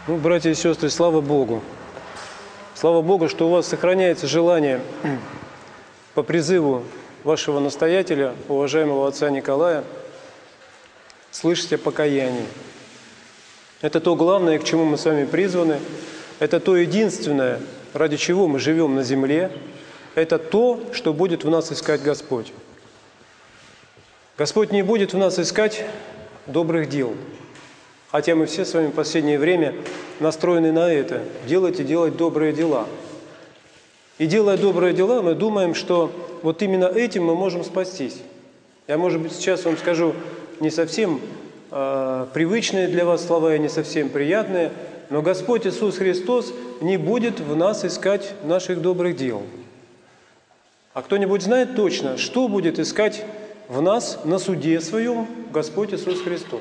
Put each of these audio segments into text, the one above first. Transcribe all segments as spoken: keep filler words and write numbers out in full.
Ну, братья и сестры, слава Богу! Слава Богу, что у вас сохраняется желание по призыву вашего настоятеля, уважаемого отца Николая, слышать о покаянии. Это то главное, к чему мы с вами призваны. Это то единственное, ради чего мы живем на земле. Это то, что будет в нас искать Господь. Господь не будет в нас искать добрых дел. Хотя мы все с вами в последнее время настроены на это – делать и делать добрые дела. И делая добрые дела, мы думаем, что вот именно этим мы можем спастись. Я, может быть, сейчас вам скажу не совсем э, привычные для вас слова и не совсем приятные, но Господь Иисус Христос не будет в нас искать наших добрых дел. А кто-нибудь знает точно, что будет искать в нас на суде своем Господь Иисус Христос?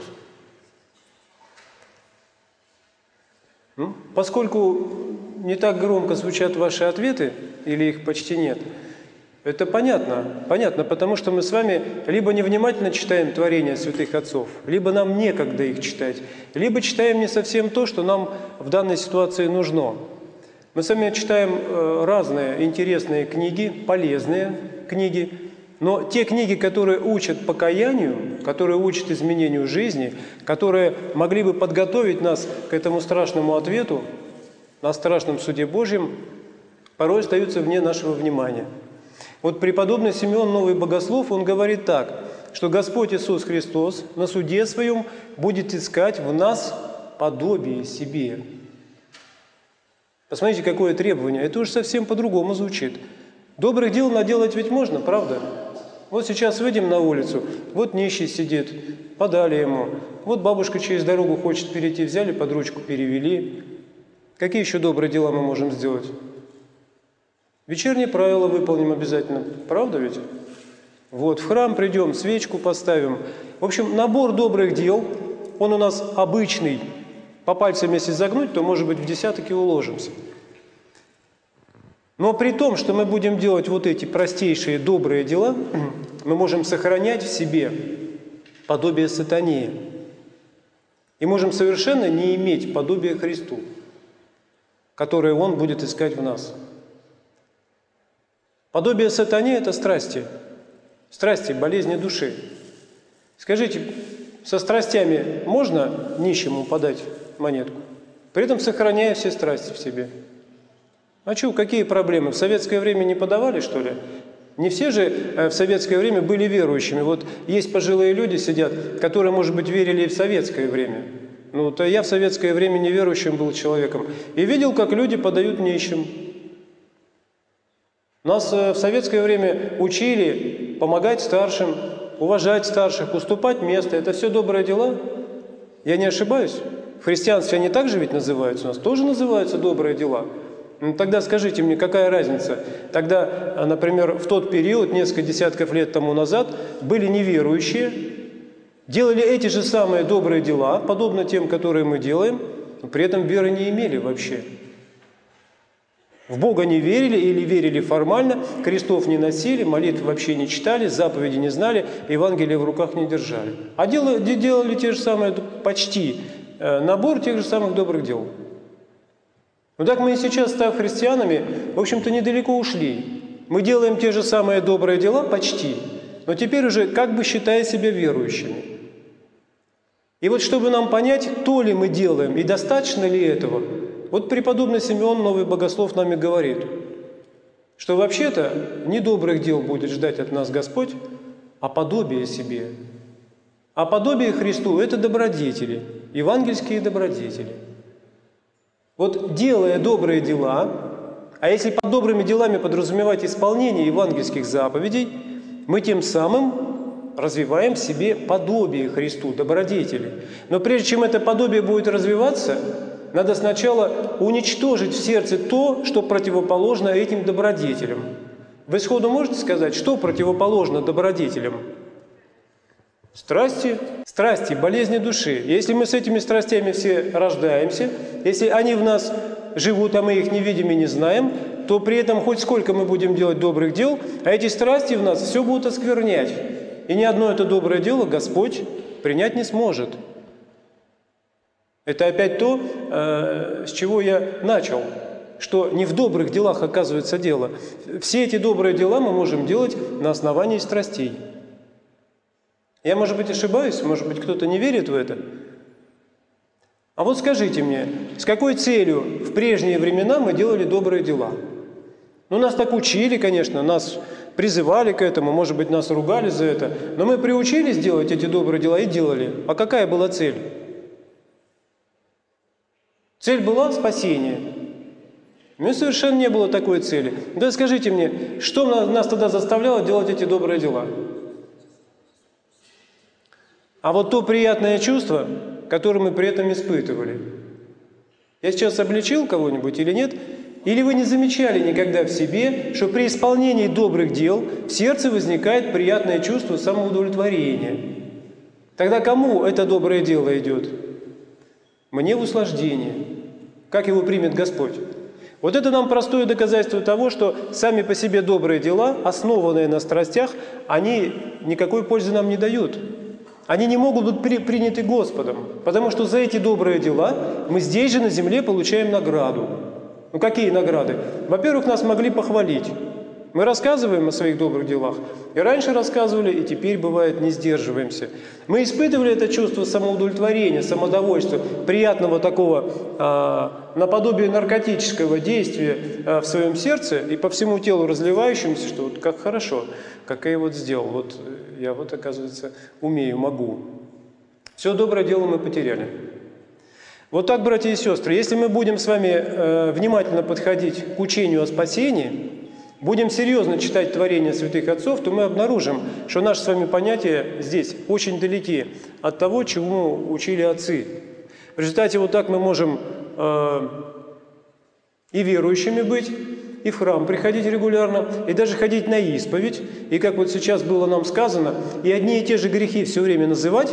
Поскольку не так громко звучат ваши ответы, или их почти нет, это понятно. Понятно, потому что мы с вами либо невнимательно читаем творения святых отцов, либо нам некогда их читать, либо читаем не совсем то, что нам в данной ситуации нужно. Мы с вами читаем разные интересные книги, полезные книги, но те книги, которые учат покаянию, которые учат изменению жизни, которые могли бы подготовить нас к этому страшному ответу на страшном суде Божьем, порой остаются вне нашего внимания. Вот преподобный Симеон Новый Богослов, он говорит так, что Господь Иисус Христос на суде своем будет искать в нас подобие себе. Посмотрите, какое требование. Это уже совсем по-другому звучит. Добрых дел наделать ведь можно, правда? Вот сейчас выйдем на улицу, вот нищий сидит, подали ему. Вот бабушка через дорогу хочет перейти, взяли под ручку, перевели. Какие еще добрые дела мы можем сделать? Вечерние правила выполним обязательно, правда ведь? Вот, в храм придем, свечку поставим. В общем, набор добрых дел, он у нас обычный. По пальцам если загнуть, то, может быть, в десяток и уложимся. Но при том, что мы будем делать вот эти простейшие добрые дела, мы можем сохранять в себе подобие сатане. И можем совершенно не иметь подобия Христу, которое Он будет искать в нас. Подобие сатане – это страсти. Страсти, болезни души. Скажите, со страстями можно нищему подать монетку, при этом сохраняя все страсти в себе? А что, какие проблемы? В советское время не подавали, что ли? Не все же в советское время были верующими. Вот есть пожилые люди сидят, которые, может быть, верили и в советское время. Ну, то я в советское время неверующим был человеком. И видел, как люди подают нищим. Нас в советское время учили помогать старшим, уважать старших, уступать место. Это все добрые дела? Я не ошибаюсь? В христианстве они также ведь называются? У нас тоже называются добрые дела? Ну, тогда скажите мне, какая разница? Тогда, например, в тот период, несколько десятков лет тому назад, были неверующие, делали эти же самые добрые дела, подобно тем, которые мы делаем, но при этом веры не имели вообще. В Бога не верили или верили формально, крестов не носили, молитв вообще не читали, заповеди не знали, Евангелие в руках не держали. А делали, делали те же самые, почти набор тех же самых добрых дел. Ну так мы и сейчас, став христианами, в общем-то, недалеко ушли. Мы делаем те же самые добрые дела, почти, но теперь уже как бы считая себя верующими. И вот чтобы нам понять, то ли мы делаем и достаточно ли этого, вот преподобный Симеон Новый Богослов нам и говорит, что вообще-то не добрых дел будет ждать от нас Господь, а подобие себе. А подобие Христу – это добродетели, евангельские добродетели. Вот делая добрые дела, а если под добрыми делами подразумевать исполнение евангельских заповедей, мы тем самым развиваем в себе подобие Христу, добродетели. Но прежде чем это подобие будет развиваться, надо сначала уничтожить в сердце то, что противоположно этим добродетелям. Вы сходу можете сказать, что противоположно добродетелям? Страсти, страсти, болезни души. Если мы с этими страстями все рождаемся, если они в нас живут, а мы их не видим и не знаем, то при этом хоть сколько мы будем делать добрых дел, а эти страсти в нас все будут осквернять. И ни одно это доброе дело Господь принять не сможет. Это опять то, э, с чего я начал, что не в добрых делах оказывается дело. Все эти добрые дела мы можем делать на основании страстей. Я, может быть, ошибаюсь, может быть, кто-то не верит в это. А вот скажите мне, с какой целью в прежние времена мы делали добрые дела? Ну, нас так учили, конечно, нас призывали к этому, может быть, нас ругали за это, но мы приучились делать эти добрые дела и делали. А какая была цель? Цель была спасение. У меня совершенно не было такой цели. Да скажите мне, что нас тогда заставляло делать эти добрые дела? А вот то приятное чувство, которое мы при этом испытывали. Я сейчас обличил кого-нибудь или нет? Или вы не замечали никогда в себе, что при исполнении добрых дел в сердце возникает приятное чувство самоудовлетворения? Тогда кому это доброе дело идет? Мне в услаждение. Как его примет Господь? Вот это нам простое доказательство того, что сами по себе добрые дела, основанные на страстях, они никакой пользы нам не дают. Они не могут быть при, приняты Господом, потому что за эти добрые дела мы здесь же на земле получаем награду. Ну какие награды? Во-первых, нас могли похвалить. Мы рассказываем о своих добрых делах. И раньше рассказывали, и теперь, бывает, не сдерживаемся. Мы испытывали это чувство самоудовлетворения, самодовольства, приятного такого а, наподобие наркотического действия а, в своем сердце и по всему телу разливающемуся, что вот как хорошо, как я вот сделал, вот я вот, оказывается, умею, могу. Все доброе дело мы потеряли. Вот так, братья и сестры, если мы будем с вами э, внимательно подходить к учению о спасении, будем серьезно читать творения святых отцов, то мы обнаружим, что наши с вами понятия здесь очень далеки от того, чему учили отцы. В результате вот так мы можем э, и верующими быть, и в храм приходить регулярно, и даже ходить на исповедь, и как вот сейчас было нам сказано, и одни и те же грехи все время называть,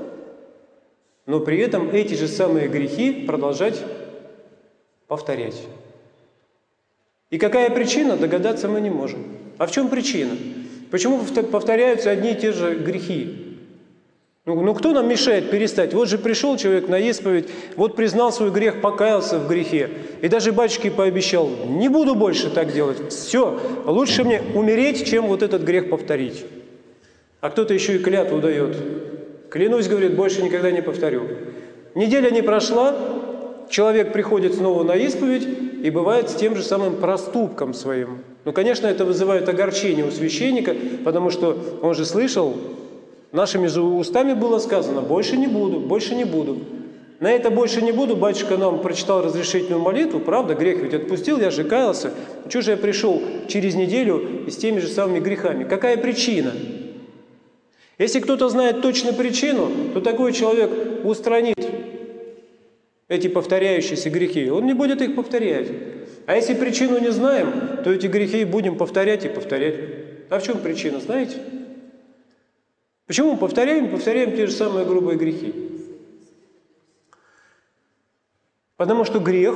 но при этом эти же самые грехи продолжать повторять. И какая причина, догадаться мы не можем. А в чем причина? Почему повторяются одни и те же грехи? Ну, ну кто нам мешает перестать? Вот же пришел человек на исповедь, вот признал свой грех, покаялся в грехе. И даже батюшке пообещал, не буду больше так делать. Все, лучше мне умереть, чем вот этот грех повторить. А кто-то еще и клятву дает. Клянусь, говорит, больше никогда не повторю. Неделя не прошла, человек приходит снова на исповедь и бывает с тем же самым проступком своим. Ну, конечно, это вызывает огорчение у священника, потому что он же слышал, нашими же устами было сказано, больше не буду, больше не буду. На это больше не буду, батюшка нам прочитал разрешительную молитву, правда, грех ведь отпустил, я же каялся. Чего же я пришел через неделю и с теми же самыми грехами? Какая причина? Если кто-то знает точно причину, то такой человек устранит эти повторяющиеся грехи. Он не будет их повторять. А если причину не знаем, то эти грехи будем повторять и повторять. А в чем причина, знаете? Почему мы повторяем, повторяем те же самые грубые грехи? Потому что грех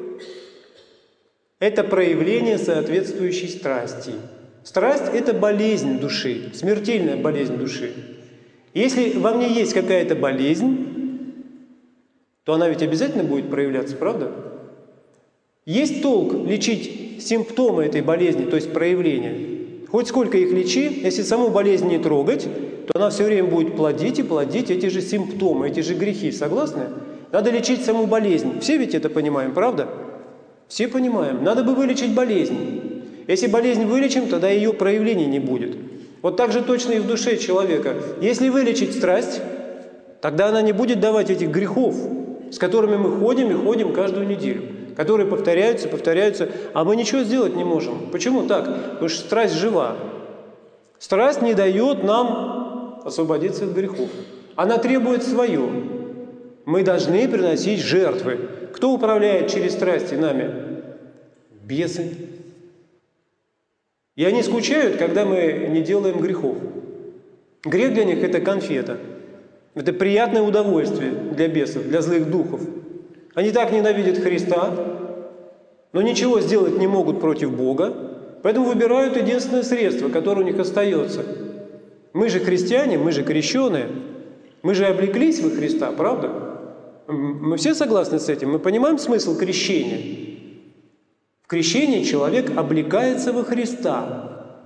– это проявление соответствующей страсти. Страсть – это болезнь души, смертельная болезнь души. Если во мне есть какая-то болезнь, то она ведь обязательно будет проявляться, правда? Есть толк лечить симптомы этой болезни, то есть проявления. Хоть сколько их лечи, если саму болезнь не трогать, то она все время будет плодить и плодить эти же симптомы, эти же грехи. Согласны? Надо лечить саму болезнь. Все ведь это понимаем, правда? Все понимаем. Надо бы вылечить болезнь. Если болезнь вылечим, тогда ее проявлений не будет. Вот так же точно и в душе человека. Если вылечить страсть, тогда она не будет давать этих грехов, с которыми мы ходим и ходим каждую неделю, которые повторяются, повторяются, а мы ничего сделать не можем. Почему так? Потому что страсть жива. Страсть не дает нам освободиться от грехов. Она требует свое. Мы должны приносить жертвы. Кто управляет через страсти нами? Бесы. И они скучают, когда мы не делаем грехов. Грех для них – это конфета. Это приятное удовольствие для бесов, для злых духов. Они так ненавидят Христа, но ничего сделать не могут против Бога, поэтому выбирают единственное средство, которое у них остается. Мы же христиане, мы же крещеные, мы же облеклись во Христа, правда? Мы все согласны с этим? Мы понимаем смысл крещения? В крещении человек облекается во Христа.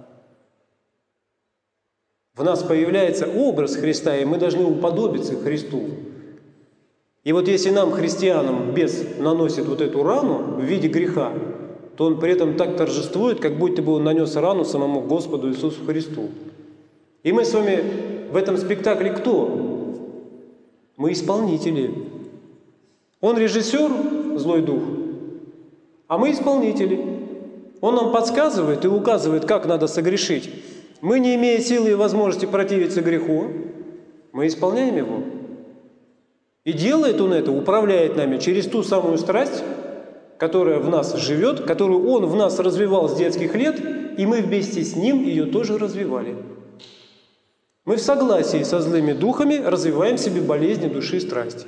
В нас появляется образ Христа, и мы должны уподобиться Христу. И вот если нам, христианам, бес наносит вот эту рану в виде греха, то он при этом так торжествует, как будто бы он нанес рану самому Господу Иисусу Христу. И мы с вами в этом спектакле кто? Мы исполнители. Он режиссер, злой дух, а мы исполнители. Он нам подсказывает и указывает, как надо согрешить. Мы, не имея силы и возможности противиться греху, мы исполняем его. И делает он это, управляет нами через ту самую страсть, которая в нас живет, которую он в нас развивал с детских лет, и мы вместе с ним ее тоже развивали. Мы в согласии со злыми духами развиваем в себе болезни души и страсти.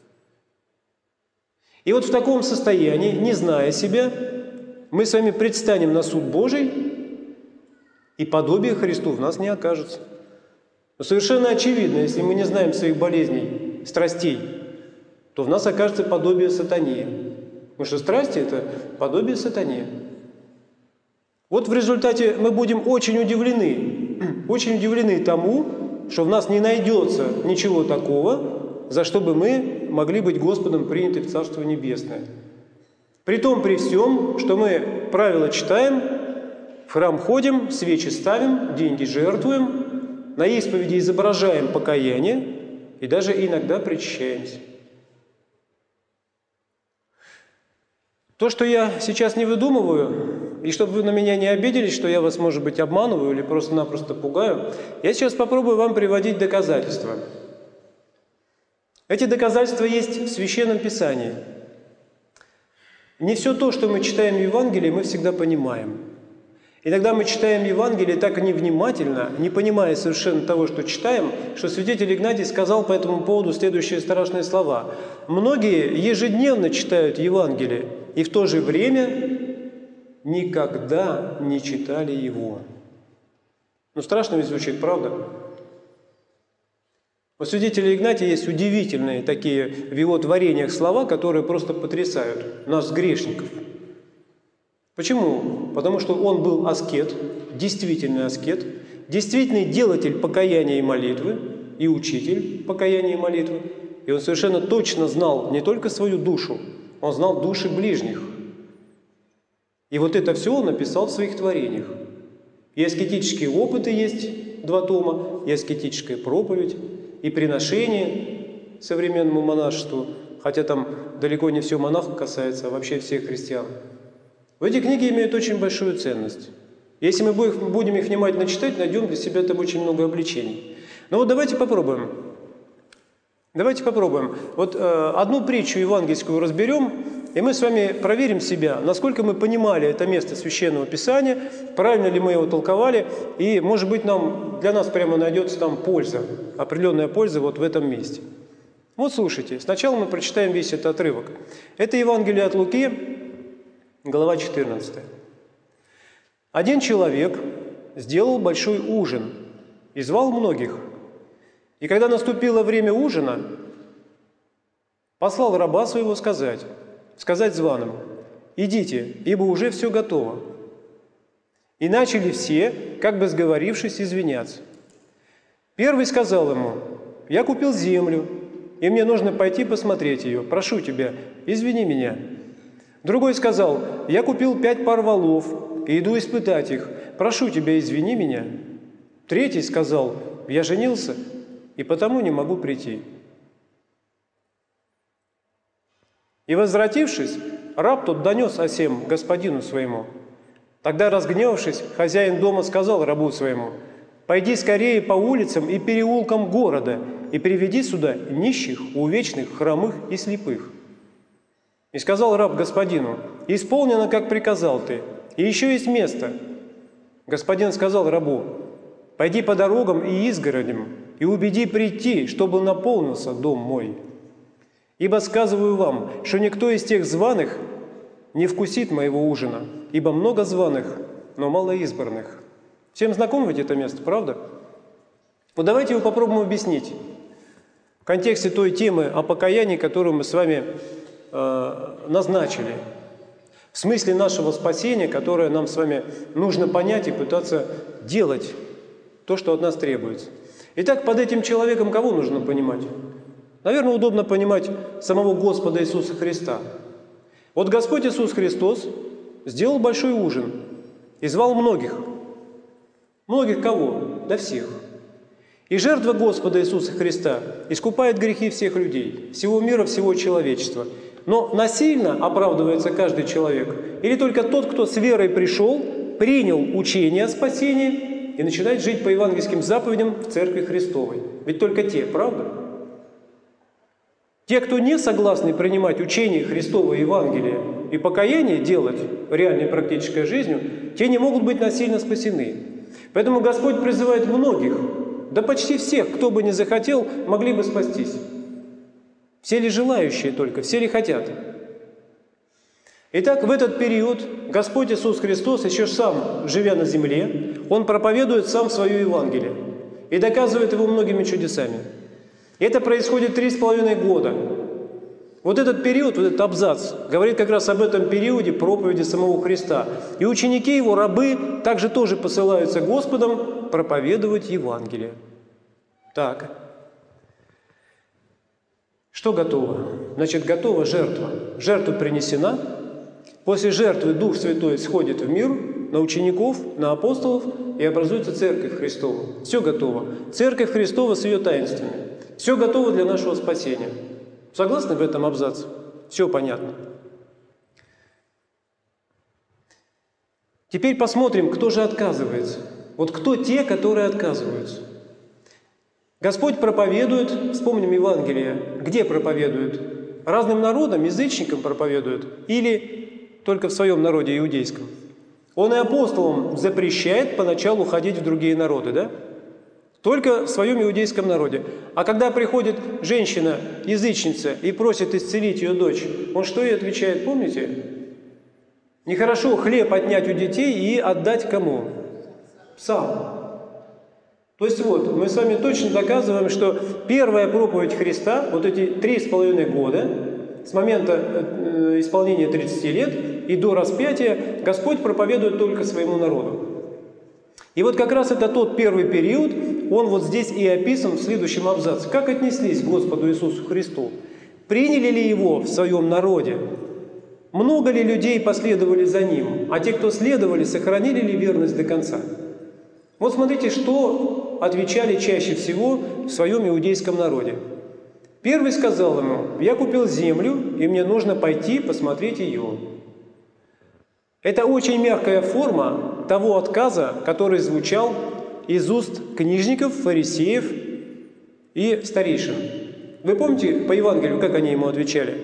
И вот в таком состоянии, не зная себя, мы с вами предстанем на суд Божий, и подобие Христу в нас не окажется. Но совершенно очевидно, если мы не знаем своих болезней, страстей, то в нас окажется подобие сатане. Потому что страсти – это подобие сатане. Вот в результате мы будем очень удивлены, очень удивлены тому, что в нас не найдется ничего такого, за что бы мы могли быть Господом приняты в Царство Небесное. При том, при всем, что мы правила читаем, в храм ходим, свечи ставим, деньги жертвуем, на исповеди изображаем покаяние и даже иногда причащаемся. То, что я сейчас не выдумываю, и чтобы вы на меня не обиделись, что я вас, может быть, обманываю или просто-напросто пугаю, я сейчас попробую вам приводить доказательства. Эти доказательства есть в Священном Писании. Не все то, что мы читаем в Евангелии, мы всегда понимаем. Иногда мы читаем Евангелие так невнимательно, не понимая совершенно того, что читаем, что святитель Игнатий сказал по этому поводу следующие страшные слова. Многие ежедневно читают Евангелие и в то же время никогда не читали его. Ну, страшно ведь звучит, правда? У святителя Игнатия есть удивительные такие в его творениях слова, которые просто потрясают нас, грешников. Почему? Потому что он был аскет, действительный аскет, действительный делатель покаяния и молитвы, и учитель покаяния и молитвы. И он совершенно точно знал не только свою душу, он знал души ближних. И вот это все он написал в своих творениях. И аскетические опыты есть, два тома, и аскетическая проповедь, и приношение современному монашеству, хотя там далеко не все монахов касается, а вообще всех христиан. Эти книги имеют очень большую ценность. Если мы будем их внимательно читать, найдем для себя там очень много обличений. Но вот давайте попробуем. Давайте попробуем. Вот э, одну притчу евангельскую разберем, и мы с вами проверим себя, насколько мы понимали это место Священного Писания, правильно ли мы его толковали, и, может быть, нам, для нас прямо найдется там польза, определенная польза вот в этом месте. Вот слушайте, сначала мы прочитаем весь этот отрывок. Это Евангелие от Луки, глава четырнадцатая. «Один человек сделал большой ужин и звал многих. И когда наступило время ужина, послал раба своего сказать, сказать званым: идите, ибо уже все готово. И начали все, как бы сговорившись, извиняться. Первый сказал ему: я купил землю, и мне нужно пойти посмотреть ее. Прошу тебя, извини меня. Другой сказал: я купил пять пар волов и иду испытать их. Прошу тебя, извини меня. Третий сказал: я женился, и потому не могу прийти. И, возвратившись, раб тот донес о сем господину своему. Тогда, разгневавшись, хозяин дома сказал рабу своему: пойди скорее по улицам и переулкам города и приведи сюда нищих, увечных, хромых и слепых. И сказал раб господину: исполнено, как приказал ты, и еще есть место. Господин сказал рабу: пойди по дорогам и изгородям и убеди прийти, чтобы наполнился дом мой. Ибо сказываю вам, что никто из тех званых не вкусит моего ужина, ибо много званых, но мало избранных». Всем знакомо ведь это место, правда? Вот давайте его попробуем объяснить. контексте той темы о покаянии, которую мы с вами э, назначили. В смысле нашего спасения, которое нам с вами нужно понять и пытаться делать то, что от нас требуется. Итак, под этим человеком кого нужно понимать? Наверное, удобно понимать самого Господа Иисуса Христа. Вот Господь Иисус Христос сделал большой ужин и звал многих. Многих кого? Да всех. И жертва Господа Иисуса Христа искупает грехи всех людей, всего мира, всего человечества. Но насильно оправдывается каждый человек или только тот, кто с верой пришел, принял учение о спасении и начинает жить по евангельским заповедям в Церкви Христовой. Ведь только те, правда? Те, кто не согласны принимать учение Христова Евангелия и покаяние делать реальной практической жизнью, те не могут быть насильно спасены. Поэтому Господь призывает многих, да почти всех, кто бы ни захотел, могли бы спастись. Все ли желающие только, все ли хотят? Итак, в этот период Господь Иисус Христос, еще сам, живя на земле, Он проповедует сам свое Евангелие и доказывает его многими чудесами. Это происходит три с половиной года. Вот этот период, вот этот абзац, говорит как раз об этом периоде проповеди самого Христа. И ученики Его, рабы, также тоже посылаются Господом проповедовать Евангелие. Так. Что готово? Значит, готова жертва. Жертва принесена. После жертвы Дух Святой сходит в мир на учеников, на апостолов, и образуется Церковь Христова. Все готово. Церковь Христова с ее таинствами. Все готово для нашего спасения. Согласны в этом абзаце? Все понятно. Теперь посмотрим, кто же отказывается. Вот кто те, которые отказываются? Господь проповедует, вспомним Евангелие, где проповедует? Разным народам, язычникам проповедует или только в своем народе иудейском? Он и апостолам запрещает поначалу ходить в другие народы, да? Только в своем иудейском народе. А когда приходит женщина, язычница, и просит исцелить ее дочь, он что ей отвечает, помните? Нехорошо хлеб отнять у детей и отдать кому? Псам. То есть вот, мы с вами точно доказываем, что первая проповедь Христа, вот эти три с половиной года, с момента исполнения тридцати лет и до распятия, Господь проповедует только своему народу. И вот как раз это тот первый период, он вот здесь и описан в следующем абзаце. Как отнеслись к Господу Иисусу Христу? Приняли ли Его в своем народе? Много ли людей последовали за Ним? А те, кто следовали, сохранили ли верность до конца? Вот смотрите, что отвечали чаще всего в своем иудейском народе. Первый сказал ему: «Я купил землю, и мне нужно пойти посмотреть ее». Это очень мягкая форма того отказа, который звучал из уст книжников, фарисеев и старейшин. Вы помните по Евангелию, как они ему отвечали?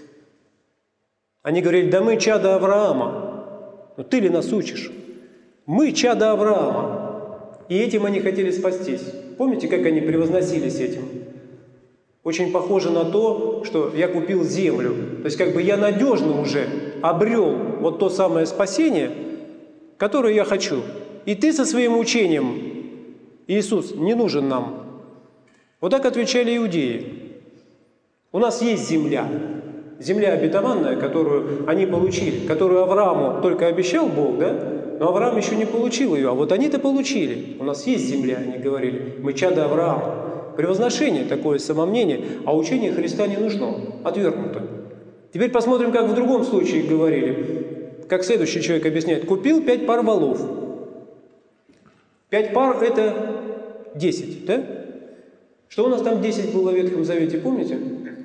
Они говорили: «Да мы чада Авраама». Ну ты ли нас учишь? Мы чада Авраама. И этим они хотели спастись. Помните, как они превозносились этим? Очень похоже на то, что я купил землю. То есть как бы я надежно уже обрел вот то самое спасение, которое я хочу. И ты со своим учением, Иисус, не нужен нам. Вот так отвечали иудеи. У нас есть земля. Земля обетованная, которую они получили, которую Аврааму только обещал Бог, да? Но Авраам еще не получил ее, а вот они-то получили. У нас есть земля, они говорили. Мы чада Авраама. Превозношение, такое самомнение, а учение Христа не нужно, отвергнуто. Теперь посмотрим, как в другом случае говорили. Как следующий человек объясняет. Купил пять пар волов. Пять пар – это десять, да? Что у нас там десять было в Ветхом Завете, помните?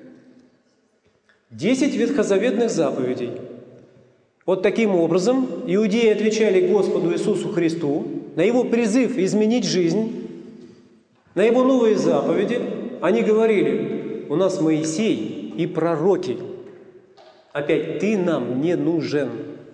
Десять ветхозаветных заповедей. Вот таким образом иудеи отвечали Господу Иисусу Христу на Его призыв изменить жизнь, на Его новые заповеди. Они говорили: у нас Моисей и пророки. Опять, ты нам не нужен.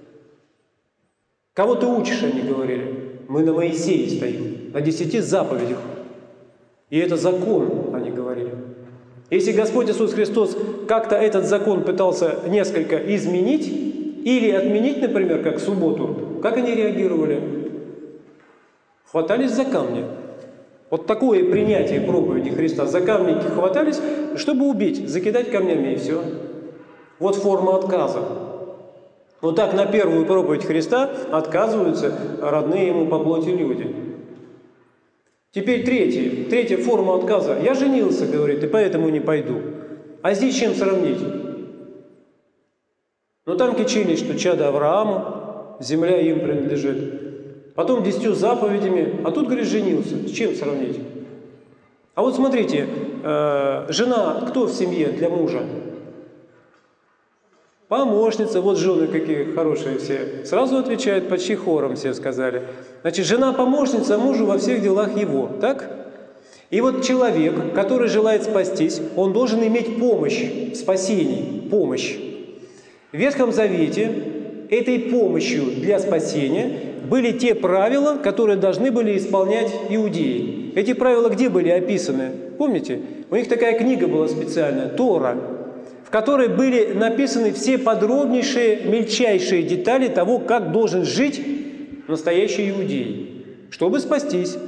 Кого ты учишь, они говорили. Мы на Моисее стоим, на десяти заповедях. И это закон, они говорили. Если Господь Иисус Христос как-то этот закон пытался несколько изменить или отменить, например, как субботу, как они реагировали? Хватались за камни. Вот такое принятие проповеди Христа. За камни хватались, чтобы убить, закидать камнями, и все. Вот форма отказа. Вот так на первую проповедь Христа отказываются родные ему по плоти люди. Теперь третья, третья форма отказа. Я женился, говорит, и поэтому не пойду. А здесь чем сравнить? Ну там кичились, что чадо Аврааму, земля им принадлежит. Потом десятью заповедями, а тут, говорит, женился. С чем сравнить? А вот смотрите, э, жена кто в семье для мужа? Помощница, вот жены какие хорошие все. Сразу отвечают, почти хором все сказали. Значит, жена-помощница мужу во всех делах его, так? И вот человек, который желает спастись, он должен иметь помощь в спасении, помощь. В Ветхом Завете этой помощью для спасения были те правила, которые должны были исполнять иудеи. Эти правила где были описаны? Помните? У них такая книга была специальная, Тора, в которой были написаны все подробнейшие, мельчайшие детали того, как должен жить настоящий иудей, чтобы спастись.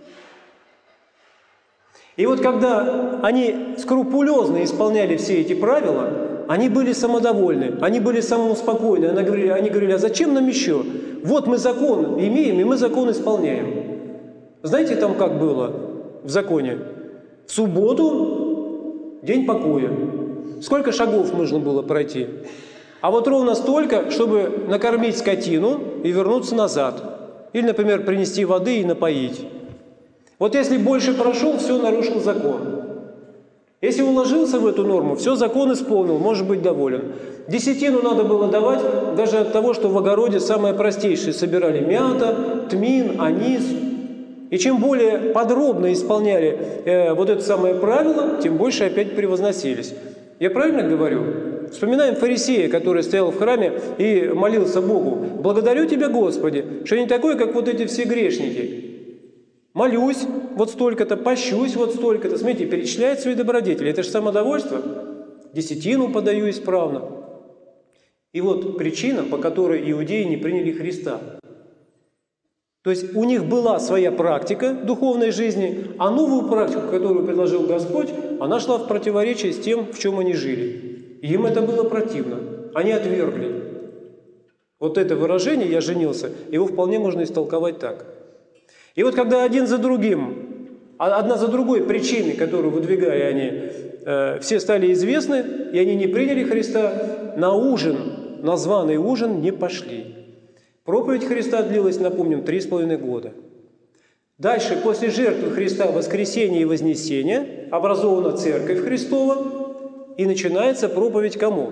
И вот когда они скрупулезно исполняли все эти правила, они были самодовольны, они были самоуспокоены. Они говорили, они говорили, а зачем нам еще? Вот мы закон имеем, и мы закон исполняем. Знаете, там как было в законе? В субботу день покоя. Сколько шагов нужно было пройти? А вот ровно столько, чтобы накормить скотину и вернуться назад. Или, например, принести воды и напоить. Вот если больше прошел, все, нарушил закон. Если уложился в эту норму, все, закон исполнил, может быть доволен. Десятину надо было давать даже от того, что в огороде самое простейшее собирали мята, тмин, анис. И чем более подробно исполняли э, вот это самое правило, тем больше опять превозносились. Я правильно говорю? Вспоминаем фарисея, который стоял в храме и молился Богу. «Благодарю Тебя, Господи, что я не такой, как вот эти все грешники. Молюсь вот столько-то, пощусь вот столько-то». Смотрите, перечисляет свои добродетели. Это же самодовольство. Десятину подаю исправно. И вот причина, по которой иудеи не приняли Христа. То есть у них была своя практика духовной жизни, а новую практику, которую предложил Господь, она шла в противоречие с тем, в чем они жили. И им это было противно. Они отвергли. Вот это выражение «я женился», его вполне можно истолковать так. И вот когда один за другим, одна за другой причиной, которую выдвигали они, э, все стали известны, и они не приняли Христа, на ужин, на званый ужин не пошли. Проповедь Христа длилась, напомним, три с половиной года. Дальше, после жертвы Христа, воскресения и вознесения, образована Церковь Христова, и начинается проповедь кому?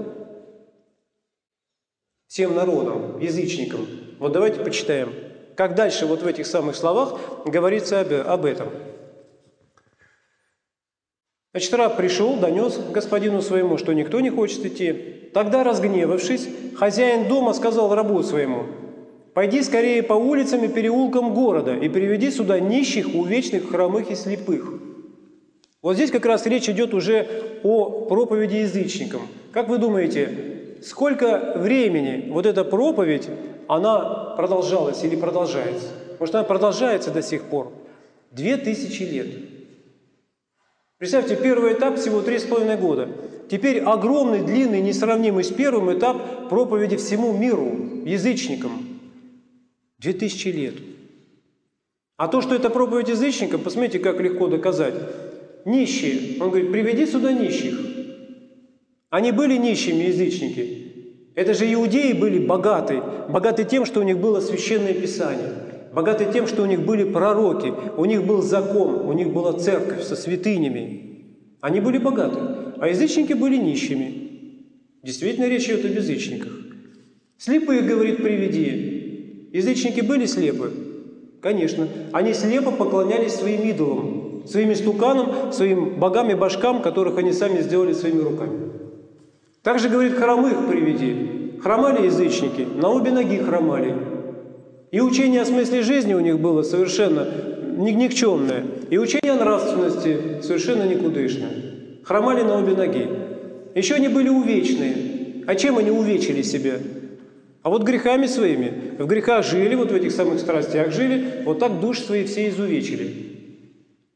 Всем народам, язычникам. Вот давайте почитаем, как дальше вот в этих самых словах говорится об, об этом. Значит, раб пришел, донес господину своему, что никто не хочет идти. Тогда, разгневавшись, хозяин дома сказал рабу своему: «Пойди скорее по улицам и переулкам города и приведи сюда нищих, увечных, хромых и слепых». Вот здесь как раз речь идет уже о проповеди язычникам. Как вы думаете, сколько времени вот эта проповедь, она продолжалась или продолжается? Может, она продолжается до сих пор? Две тысячи лет. Представьте, первый этап всего три с половиной года. Теперь огромный, длинный, несравнимый с первым этап проповеди всему миру, язычникам. Две тысячи лет. А то, что это проповедь язычникам, посмотрите, как легко доказать. Нищие. Он говорит, приведи сюда нищих. Они были нищими, язычники. Это же иудеи были богаты. Богаты тем, что у них было священное писание. Богаты тем, что у них были пророки. У них был закон. У них была церковь со святынями. Они были богаты. А язычники были нищими. Действительно, речь идет об язычниках. Слепых, говорит, приведи. Язычники были слепы? Конечно. Они слепо поклонялись своим идолам, своим истуканам, своим богам и башкам, которых они сами сделали своими руками. Также, говорит, хромых приведи. Хромали язычники, на обе ноги хромали. И учение о смысле жизни у них было совершенно никчемное, и учение о нравственности совершенно никудышное. Хромали на обе ноги. Еще они были увечные. А чем они увечили себя? А вот грехами своими. В грехах жили, вот в этих самых страстях жили, вот так душ свои все изувечили.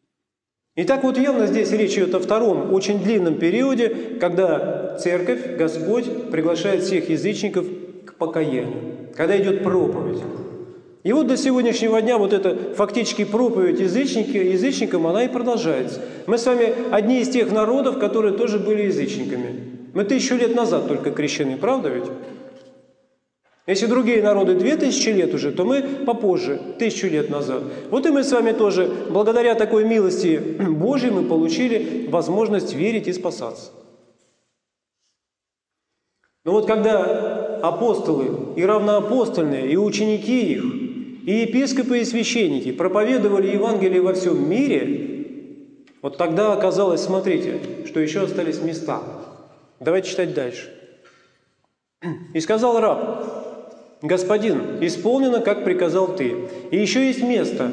Итак, вот явно здесь речь идет о втором, очень длинном периоде, когда Церковь, Господь приглашает всех язычников к покаянию, когда идет проповедь. И вот до сегодняшнего дня вот эта фактически проповедь язычники, язычникам, она и продолжается. Мы с вами одни из тех народов, которые тоже были язычниками. Мы тысячу лет назад только крещены, правда ведь? Если другие народы две тысячи лет уже, то мы попозже, тысячу лет назад. Вот и мы с вами тоже, благодаря такой милости Божьей, мы получили возможность верить и спасаться. Но вот когда апостолы и равноапостольные, и ученики их, и епископы, и священники проповедовали Евангелие во всем мире, вот тогда оказалось, смотрите, что еще остались места. Давайте читать дальше. «И сказал раб: Господин, исполнено, как приказал ты, и еще есть место.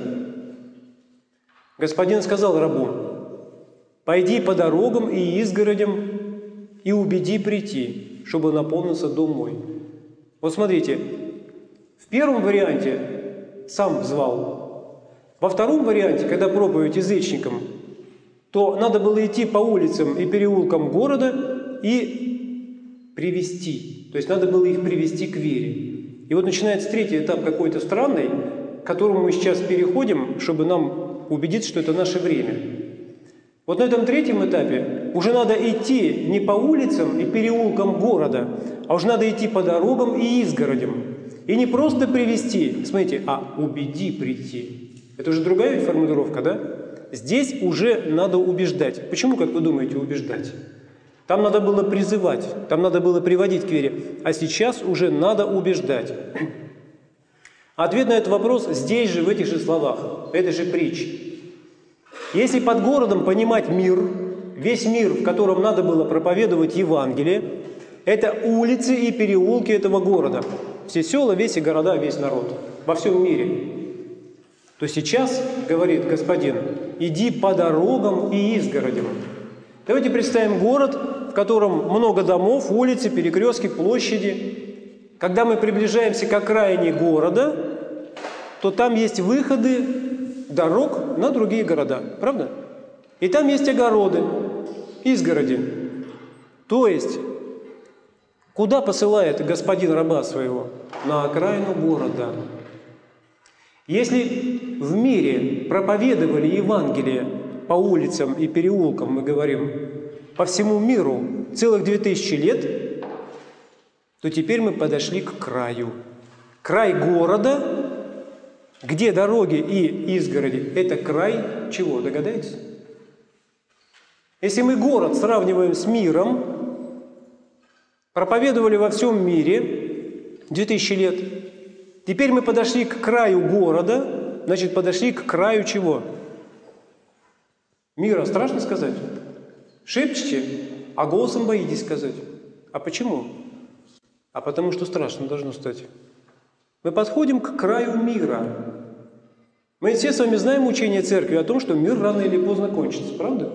Господин сказал рабу: пойди по дорогам и изгородям и убеди прийти, чтобы наполнился дом мой». Вот смотрите, в первом варианте сам звал. Во втором варианте, когда проповедь язычникам, то надо было идти по улицам и переулкам города и привести. То есть надо было их привести к вере. И вот начинается третий этап какой-то странный, к которому мы сейчас переходим, чтобы нам убедиться, что это наше время. Вот на этом третьем этапе уже надо идти не по улицам и переулкам города, а уже надо идти по дорогам и изгородям. И не просто привести, смотрите, а убеди прийти. Это уже другая формулировка, да? Здесь уже надо убеждать. Почему, как вы думаете, убеждать? Там надо было призывать, там надо было приводить к вере, а сейчас уже надо убеждать. Ответ на этот вопрос здесь же, в этих же словах, в этой же притче. Если под городом понимать мир, весь мир, в котором надо было проповедовать Евангелие, это улицы и переулки этого города. Все села, весь и города, весь народ. Во всем мире. То сейчас, говорит Господин, иди по дорогам и изгородям. Давайте представим город, в котором много домов, улицы, перекрестки, площади. Когда мы приближаемся к окраине города, то там есть выходы дорог на другие города. Правда? И там есть огороды, изгороди. То есть, куда посылает Господин раба своего? На окраину города. Если в мире проповедовали Евангелие по улицам и переулкам, мы говорим, по всему миру целых две тысячи лет, то теперь мы подошли к краю. Край города, где дороги и изгороди, это край чего, догадаетесь? Если мы город сравниваем с миром, проповедовали во всем мире две тысячи лет, теперь мы подошли к краю города, значит, подошли к краю чего? Мира, страшно сказать? Шепчете, а голосом боитесь сказать. А почему? А потому что страшно должно стать. Мы подходим к краю мира. Мы все с вами знаем учение церкви о том, что мир рано или поздно кончится, правда?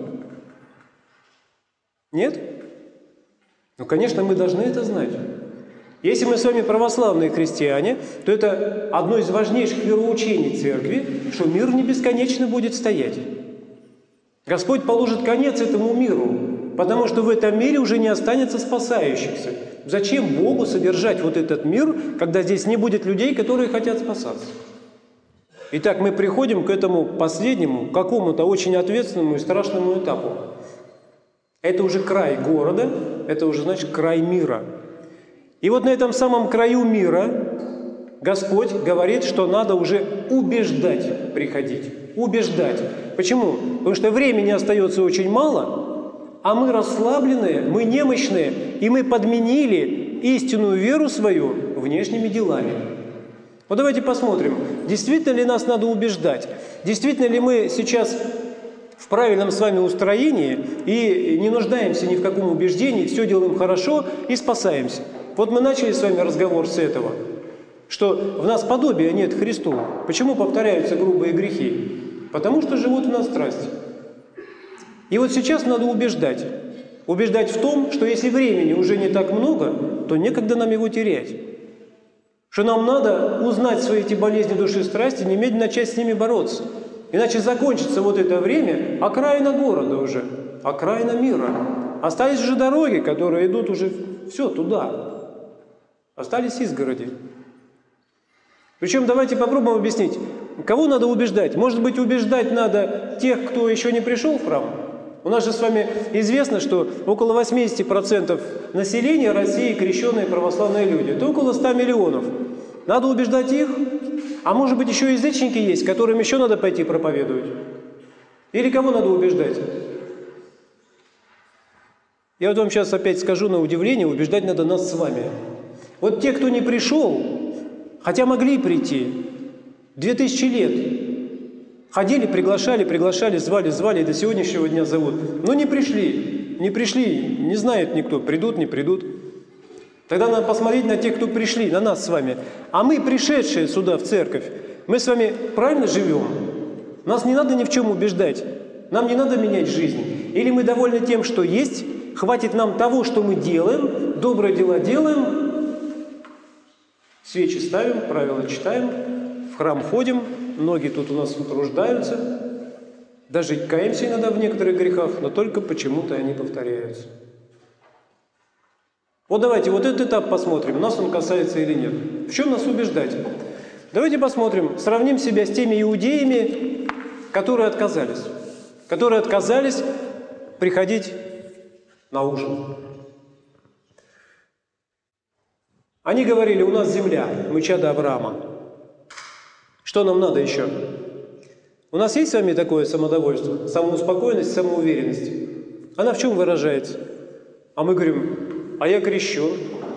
Нет? Ну, конечно, мы должны это знать. Если мы с вами православные христиане, то это одно из важнейших вероучений церкви, что мир не бесконечно будет стоять. Господь положит конец этому миру, потому что в этом мире уже не останется спасающихся. Зачем Богу содержать вот этот мир, когда здесь не будет людей, которые хотят спасаться? Итак, мы приходим к этому последнему, какому-то очень ответственному и страшному этапу. Это уже край города, это уже, значит, край мира. И вот на этом самом краю мира Господь говорит, что надо уже убеждать приходить. Убеждать. Почему? Потому что времени остается очень мало, а мы расслабленные, мы немощные, и мы подменили истинную веру свою внешними делами. Вот давайте посмотрим, действительно ли нас надо убеждать, действительно ли мы сейчас в правильном с вами устроении и не нуждаемся ни в каком убеждении, все делаем хорошо и спасаемся. Вот мы начали с вами разговор с этого, что в нас подобия нет Христу. Почему повторяются грубые грехи? Потому что живут в нас страсти. И вот сейчас надо убеждать. Убеждать в том, что если времени уже не так много, то некогда нам его терять. Что нам надо узнать свои эти болезни души и страсти, немедленно начать с ними бороться. Иначе закончится вот это время, окраина города уже, окраина мира. Остались же дороги, которые идут уже все туда. Остались изгороди. Причем давайте попробуем объяснить, кого надо убеждать. Может быть, убеждать надо тех, кто еще не пришел в храм? У нас же с вами известно, что около восьмидесяти процентов населения России крещенные православные люди. Это около ста миллионов. Надо убеждать их. А может быть, еще язычники есть, которым еще надо пойти проповедовать? Или кого надо убеждать? Я вот вам сейчас опять скажу на удивление, убеждать надо нас с вами. Вот те, кто не пришел, хотя могли прийти, две тысячи лет ходили, приглашали, приглашали, звали, звали, и до сегодняшнего дня зовут. Но не пришли, не пришли, не знает никто, придут, не придут. Тогда надо посмотреть на тех, кто пришли, на нас с вами. А мы, пришедшие сюда, в церковь, мы с вами правильно живем? Нас не надо ни в чем убеждать, нам не надо менять жизнь. Или мы довольны тем, что есть, хватит нам того, что мы делаем, добрые дела делаем, свечи ставим, правила читаем, в храм ходим, многие тут у нас утруждаются, даже каемся иногда в некоторых грехах, но только почему-то они повторяются. Вот давайте вот этот этап посмотрим, нас он касается или нет. В чем нас убеждать? Давайте посмотрим, сравним себя с теми иудеями, которые отказались. Которые отказались приходить на ужин. Они говорили, у нас земля, мы чада Авраама. Что нам надо еще? У нас есть с вами такое самодовольство, самоуспокоенность, самоуверенность? Она в чем выражается? А мы говорим, а я крещен.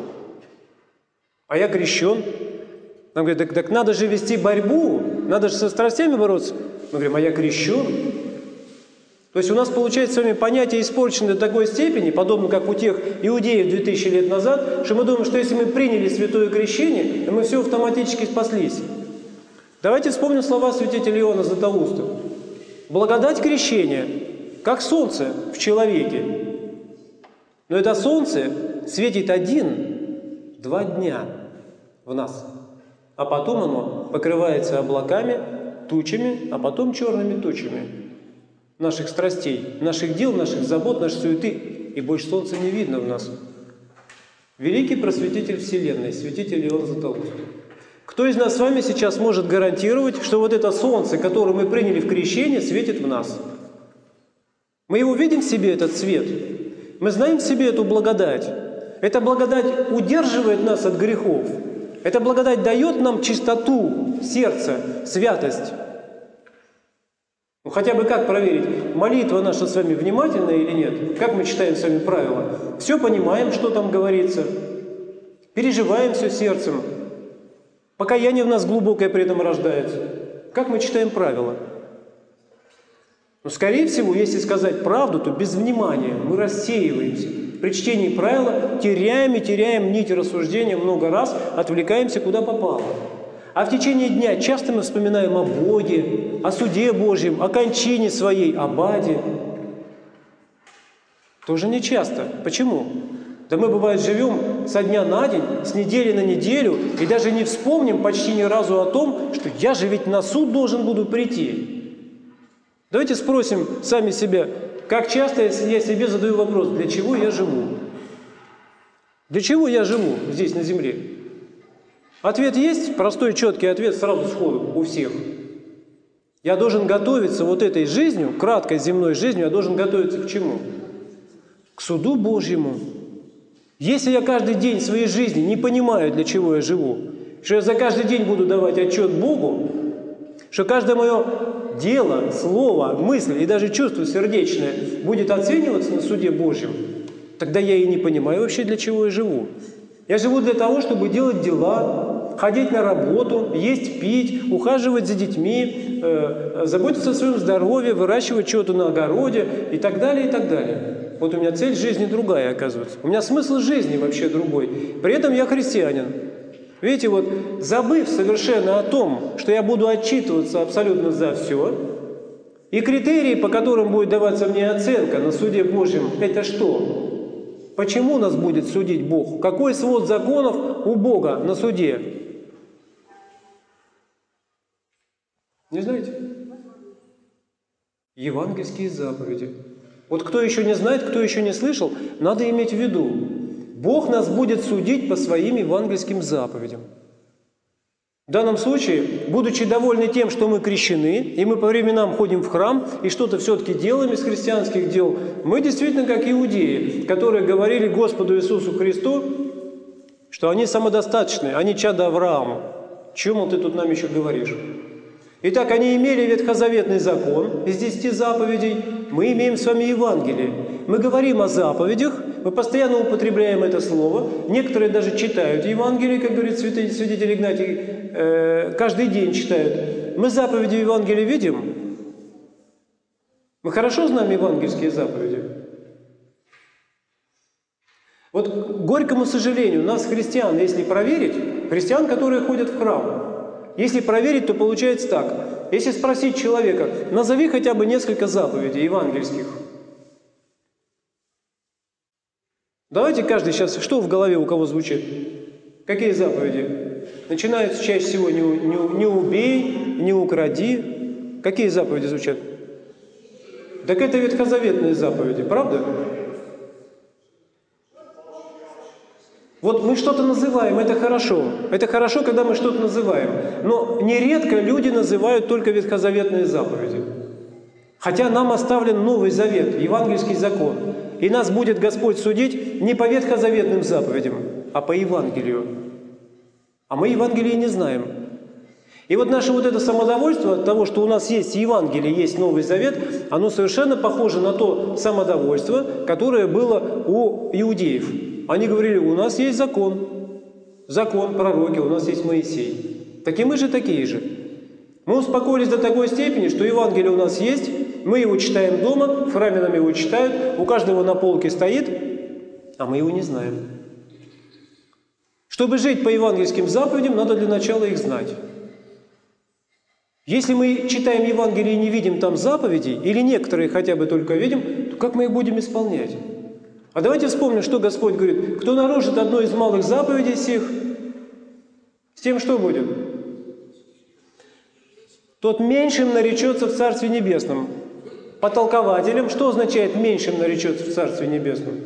А я крещен. Нам говорят, так, так надо же вести борьбу, надо же со страстями бороться. Мы говорим, а я крещен. То есть у нас получается с вами понятие испорчено до такой степени, подобно как у тех иудеев две тысячи лет назад, что мы думаем, что если мы приняли святое крещение, то мы все автоматически спаслись. Давайте вспомним слова святителя Иоанна Златоуста. Благодать крещения, как солнце в человеке. Но это солнце светит один-два дня в нас, а потом оно покрывается облаками, тучами, а потом черными тучами наших страстей, наших дел, наших забот, нашей суеты, и больше солнца не видно в нас. Великий просветитель Вселенной, святитель Иоанн Златоуст. Кто из нас с вами сейчас может гарантировать, что вот это солнце, которое мы приняли в крещение, светит в нас? Мы его видим в себе, этот свет. Мы знаем в себе эту благодать. Эта благодать удерживает нас от грехов. Эта благодать дает нам чистоту сердца, святость. Ну, хотя бы как проверить, молитва наша с вами внимательная или нет? Как мы читаем с вами правила? Все понимаем, что там говорится. Переживаем все сердцем. Покаяние в нас глубокое при этом рождается. Как мы читаем правила? Но, скорее всего, если сказать правду, то без внимания мы рассеиваемся. При чтении правила теряем и теряем нить рассуждения много раз, отвлекаемся куда попало. А в течение дня часто мы вспоминаем о Боге, о суде Божьем, о кончине своей, о Баде. Тоже не часто. Почему? Да мы, бывает, живем со дня на день, с недели на неделю, и даже не вспомним почти ни разу о том, что я же ведь на суд должен буду прийти. Давайте спросим сами себя, как часто я себе задаю вопрос, для чего я живу? Для чего я живу здесь, на земле? Ответ есть, простой, четкий ответ сразу сходу у всех. Я должен готовиться вот этой жизнью, краткой земной жизнью, я должен готовиться к чему? К суду Божьему. Если я каждый день своей жизни не понимаю, для чего я живу, что я за каждый день буду давать отчет Богу, что каждое мое дело, слово, мысль и даже чувство сердечное будет оцениваться на суде Божьем, тогда я и не понимаю вообще, для чего я живу. Я живу для того, чтобы делать дела, ходить на работу, есть, пить, ухаживать за детьми, э, заботиться о своем здоровье, выращивать что-то на огороде и так далее, и так далее. Вот у меня цель жизни другая, оказывается. У меня смысл жизни вообще другой. При этом я христианин. Видите, вот забыв совершенно о том, что я буду отчитываться абсолютно за все, и критерии, по которым будет даваться мне оценка на суде Божьем, это что? Почему нас будет судить Бог? Какой свод законов у Бога на суде? Не знаете? Евангельские заповеди. Вот кто еще не знает, кто еще не слышал, надо иметь в виду. Бог нас будет судить по своим евангельским заповедям. В данном случае, будучи довольны тем, что мы крещены, и мы по временам ходим в храм, и что-то все-таки делаем из христианских дел, мы действительно как иудеи, которые говорили Господу Иисусу Христу, что они самодостаточны, они чада Авраама. Чему ты тут нам еще говоришь? Итак, они имели ветхозаветный закон из десяти заповедей, мы имеем с вами Евангелие. Мы говорим о заповедях, мы постоянно употребляем это слово, некоторые даже читают Евангелие, как говорит святитель Игнатий, э, каждый день читают. Мы заповеди Евангелия видим? Мы хорошо знаем евангельские заповеди? Вот к горькому сожалению, нас, христиан, если проверить, христиан, которые ходят в храм, если проверить, то получается так. Если спросить человека, назови хотя бы несколько заповедей евангельских. Давайте каждый сейчас, что в голове у кого звучит? Какие заповеди? Начинаются чаще всего «не, не, не убей», «не укради». Какие заповеди звучат? Так это ветхозаветные заповеди, правда? Вот мы что-то называем, это хорошо. Это хорошо, когда мы что-то называем. Но нередко люди называют только ветхозаветные заповеди. Хотя нам оставлен Новый Завет, евангельский закон. И нас будет Господь судить не по ветхозаветным заповедям, а по Евангелию. А мы Евангелие не знаем. И вот наше вот это самодовольство от того, что у нас есть Евангелие, есть Новый Завет, оно совершенно похоже на то самодовольство, которое было у иудеев. Они говорили, у нас есть закон, закон, пророки, у нас есть Моисей. Так и мы же такие же. Мы успокоились до такой степени, что Евангелие у нас есть, мы его читаем дома, в храме нам его читают, у каждого на полке стоит, а мы его не знаем. Чтобы жить по евангельским заповедям, надо для начала их знать. Если мы читаем Евангелие и не видим там заповедей, или некоторые хотя бы только видим, то как мы их будем исполнять? А давайте вспомним, что Господь говорит. Кто нарушит одну из малых заповедей сих, с тем что будет? Тот меньшим наречется в Царстве Небесном. По толкователям, что означает меньшим наречется в Царстве Небесном?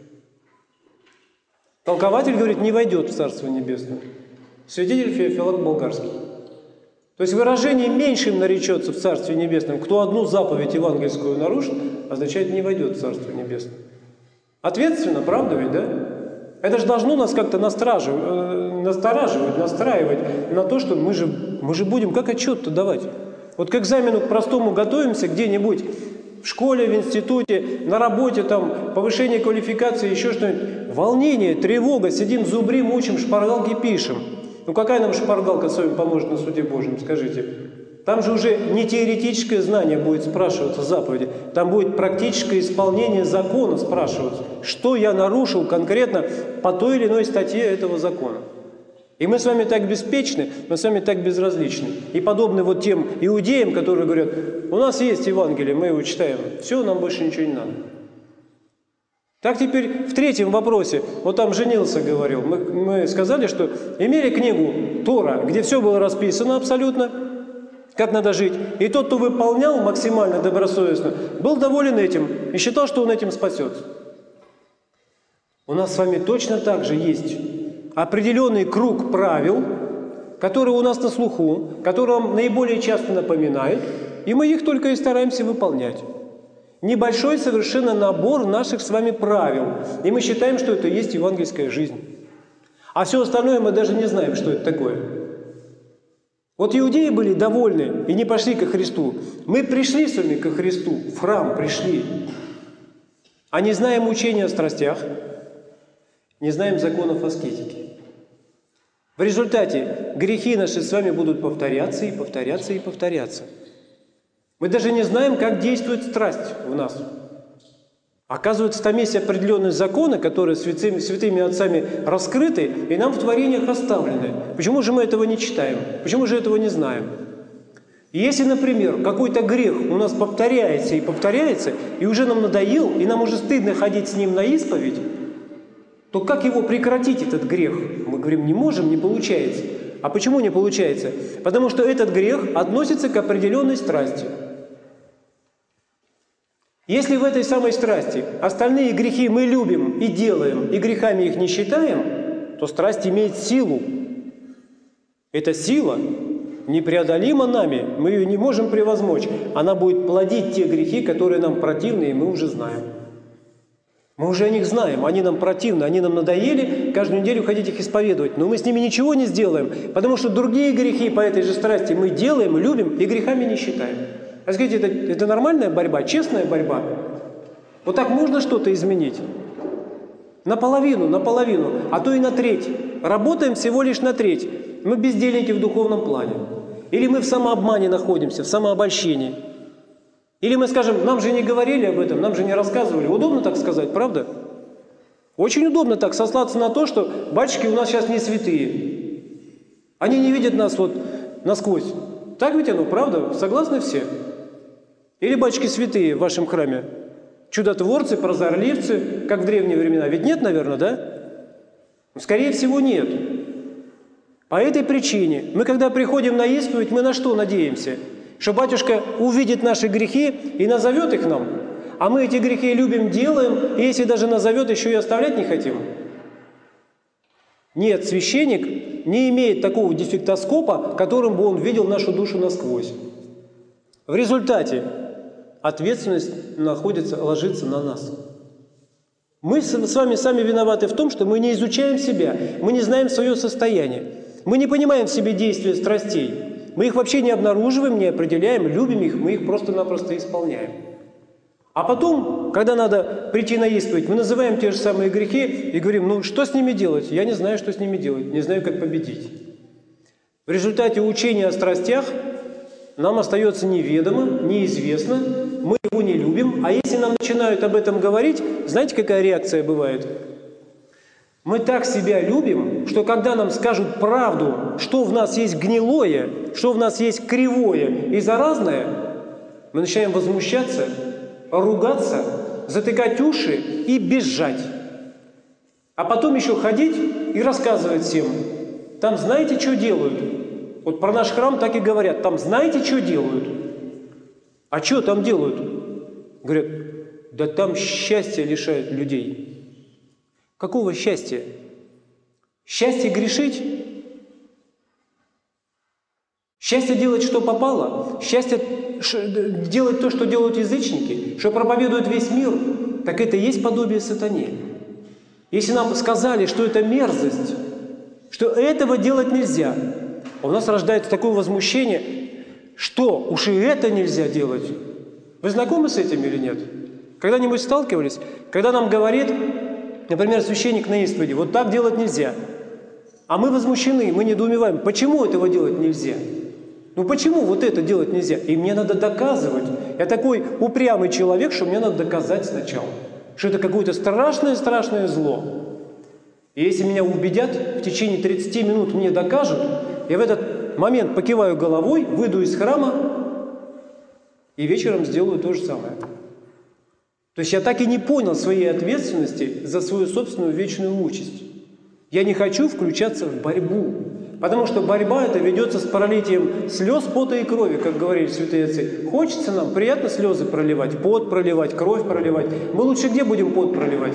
Толкователь говорит, не войдет в Царство Небесное. Святитель Феофилак Болгарский. То есть выражение «меньшим наречется в Царстве Небесном», кто одну заповедь евангельскую нарушит, означает «не войдет в Царство Небесное». Ответственно, правда ведь, да? Это же должно нас как-то настораживать, настораживать, настраивать на то, что мы же, мы же будем как отчет-то давать. Вот к экзамену к простому готовимся где-нибудь в школе, в институте, на работе, там, повышение квалификации, еще что-нибудь. Волнение, тревога, сидим, зубрим, учим, шпаргалки пишем. Ну какая нам шпаргалка с вами поможет на суде Божьем, скажите? Там же уже не теоретическое знание будет спрашиваться заповеди, там будет практическое исполнение закона спрашиваться, что я нарушил конкретно по той или иной статье этого закона. И мы с вами так беспечны, мы с вами так безразличны. И подобны вот тем иудеям, которые говорят, у нас есть Евангелие, мы его читаем, все, нам больше ничего не надо. Так теперь в третьем вопросе, вот там женился, говорил, мы, мы сказали, что имели книгу Тора, где все было расписано абсолютно, как надо жить. И тот, кто выполнял максимально добросовестно, был доволен этим и считал, что он этим спасется. У нас с вами точно так же есть определенный круг правил, которые у нас на слуху, которые нам наиболее часто напоминают, и мы их только и стараемся выполнять. Небольшой совершенно набор наших с вами правил, и мы считаем, что это и есть евангельская жизнь. А все остальное мы даже не знаем, что это такое. Вот иудеи были довольны и не пошли ко Христу. Мы пришли с вами ко Христу, в храм пришли, а не знаем учения о страстях, не знаем законов аскетики. В результате грехи наши с вами будут повторяться и повторяться и повторяться. Мы даже не знаем, как действует страсть в нас. Оказывается, там есть определенные законы, которые святыми, святыми отцами раскрыты и нам в творениях оставлены. Почему же мы этого не читаем? Почему же этого не знаем? И если, например, какой-то грех у нас повторяется и повторяется, и уже нам надоел, и нам уже стыдно ходить с ним на исповедь, то как его прекратить, этот грех? Мы говорим, не можем, не получается. А почему не получается? Потому что этот грех относится к определенной страсти. Если в этой самой страсти остальные грехи мы любим и делаем, и грехами их не считаем, то страсть имеет силу. Эта сила непреодолима нами, мы ее не можем превозмочь. Она будет плодить те грехи, которые нам противны, и мы уже знаем. Мы уже о них знаем, они нам противны, они нам надоели, каждую неделю ходить их исповедовать. Но мы с ними ничего не сделаем, потому что другие грехи по этой же страсти мы делаем, любим и грехами не считаем. А скажите, это, это нормальная борьба, честная борьба? Вот так можно что-то изменить? Наполовину, наполовину, а то и на треть. Работаем всего лишь на треть. Мы бездельники в духовном плане. Или мы в самообмане находимся, в самообольщении. Или мы скажем, нам же не говорили об этом, нам же не рассказывали. Удобно так сказать, правда? Очень удобно так сослаться на то, что батюшки у нас сейчас не святые. Они не видят нас вот насквозь. Так ведь оно, правда? Согласны все? Или батюшки святые в вашем храме? Чудотворцы, прозорливцы, как в древние времена. Ведь нет, наверное, да? Скорее всего, нет. По этой причине мы, когда приходим на исповедь, мы на что надеемся? Что батюшка увидит наши грехи и назовет их нам. А мы эти грехи любим, делаем, и если даже назовет, еще и оставлять не хотим. Нет, священник не имеет такого дефектоскопа, которым бы он видел нашу душу насквозь. В результате ответственность находится, ложится на нас. Мы с вами сами виноваты в том, что мы не изучаем себя, мы не знаем свое состояние, мы не понимаем в себе действия страстей, мы их вообще не обнаруживаем, не определяем, любим их, мы их просто-напросто исполняем. А потом, когда надо прийти на исповедь, мы называем те же самые грехи и говорим, ну что с ними делать? Я не знаю, что с ними делать, не знаю, как победить. В результате учения о страстях нам остается неведомо, неизвестно, мы его не любим, а если нам начинают об этом говорить, знаете, какая реакция бывает? Мы так себя любим, что когда нам скажут правду, что в нас есть гнилое, что в нас есть кривое и заразное, мы начинаем возмущаться, ругаться, затыкать уши и бежать. А потом еще ходить и рассказывать всем. Там знаете, что делают? Вот про наш храм так и говорят. Там знаете, что делают? А что там делают? Говорят, да там счастье лишают людей. Какого счастья? Счастье грешить? Счастье делать, что попало? Счастье делать то, что делают язычники? Что проповедуют весь мир? Так это и есть подобие сатане. Если нам сказали, что это мерзость, что этого делать нельзя, у нас рождается такое возмущение, что уж и это нельзя делать. Вы знакомы с этим или нет? Когда-нибудь сталкивались? Когда нам говорит, например, священник на исповеди, вот так делать нельзя. А мы возмущены, мы недоумеваем, почему этого делать нельзя? Ну почему вот это делать нельзя? И мне надо доказывать. Я такой упрямый человек, что мне надо доказать сначала, что это какое-то страшное-страшное зло. И если меня убедят, в течение тридцати минут мне докажут, я в этот момент покиваю головой, выйду из храма и вечером сделаю то же самое. То есть я так и не понял своей ответственности за свою собственную вечную участь. Я не хочу включаться в борьбу, потому что борьба эта ведется с пролитием слез, пота и крови, как говорили святые отцы. Хочется нам приятно слезы проливать, пот проливать, кровь проливать. Мы лучше где будем пот проливать?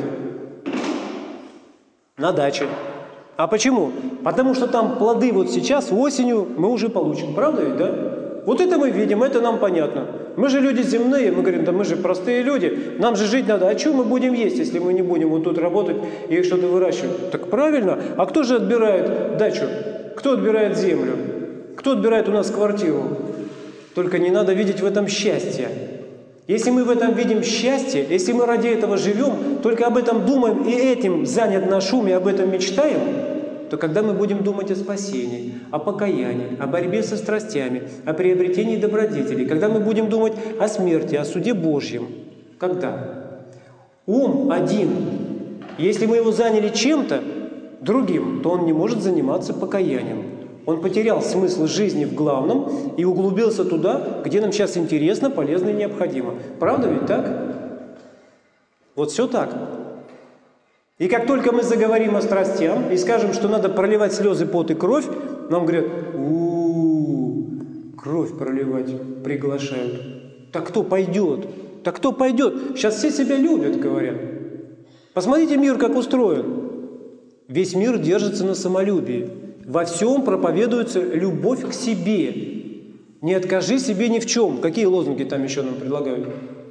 На даче. А почему? Потому что там плоды вот сейчас, осенью, мы уже получим. Правда ведь, да? Вот это мы видим, это нам понятно. Мы же люди земные, мы говорим, да мы же простые люди, нам же жить надо. А что мы будем есть, если мы не будем вот тут работать и что-то выращивать? Так правильно. А кто же отбирает дачу? Кто отбирает землю? Кто отбирает у нас квартиру? Только не надо видеть в этом счастье. Если мы в этом видим счастье, если мы ради этого живем, только об этом думаем и этим занят наш ум и об этом мечтаем, то когда мы будем думать о спасении, о покаянии, о борьбе со страстями, о приобретении добродетелей, когда мы будем думать о смерти, о суде Божьем, когда? Ум один, если мы его заняли чем-то другим, то он не может заниматься покаянием. Он потерял смысл жизни в главном и углубился туда, где нам сейчас интересно, полезно и необходимо. Правда ведь так? Вот все так. И как только мы заговорим о страстях и скажем, что надо проливать слезы, пот и кровь, нам говорят, у-у-у, кровь проливать приглашают. Так кто пойдет? Так кто пойдет? Сейчас все себя любят, говорят. Посмотрите мир, как устроен. Весь мир держится на самолюбии. Во всем проповедуется любовь к себе. Не откажи себе ни в чем. Какие лозунги там еще нам предлагают?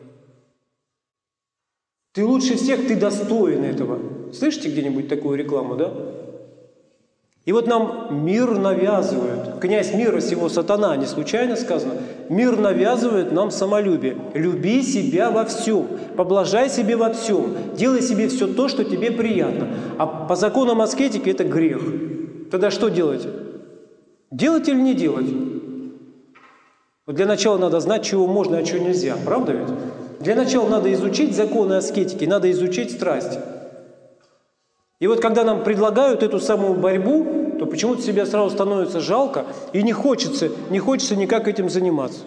Ты лучше всех, ты достоин этого. Слышите где-нибудь такую рекламу, да? И вот нам мир навязывает. Князь мира сего сатана, не случайно сказано. Мир навязывает нам самолюбие. Люби себя во всем. Поблажай себе во всем. Делай себе все то, что тебе приятно. А по законам аскетики это грех. Тогда что делать? Делать или не делать? Вот для начала надо знать, чего можно, а чего нельзя. Правда ведь? Для начала надо изучить законы аскетики, надо изучить страсти. И вот когда нам предлагают эту самую борьбу, то почему-то себя сразу становится жалко и не хочется, не хочется никак этим заниматься.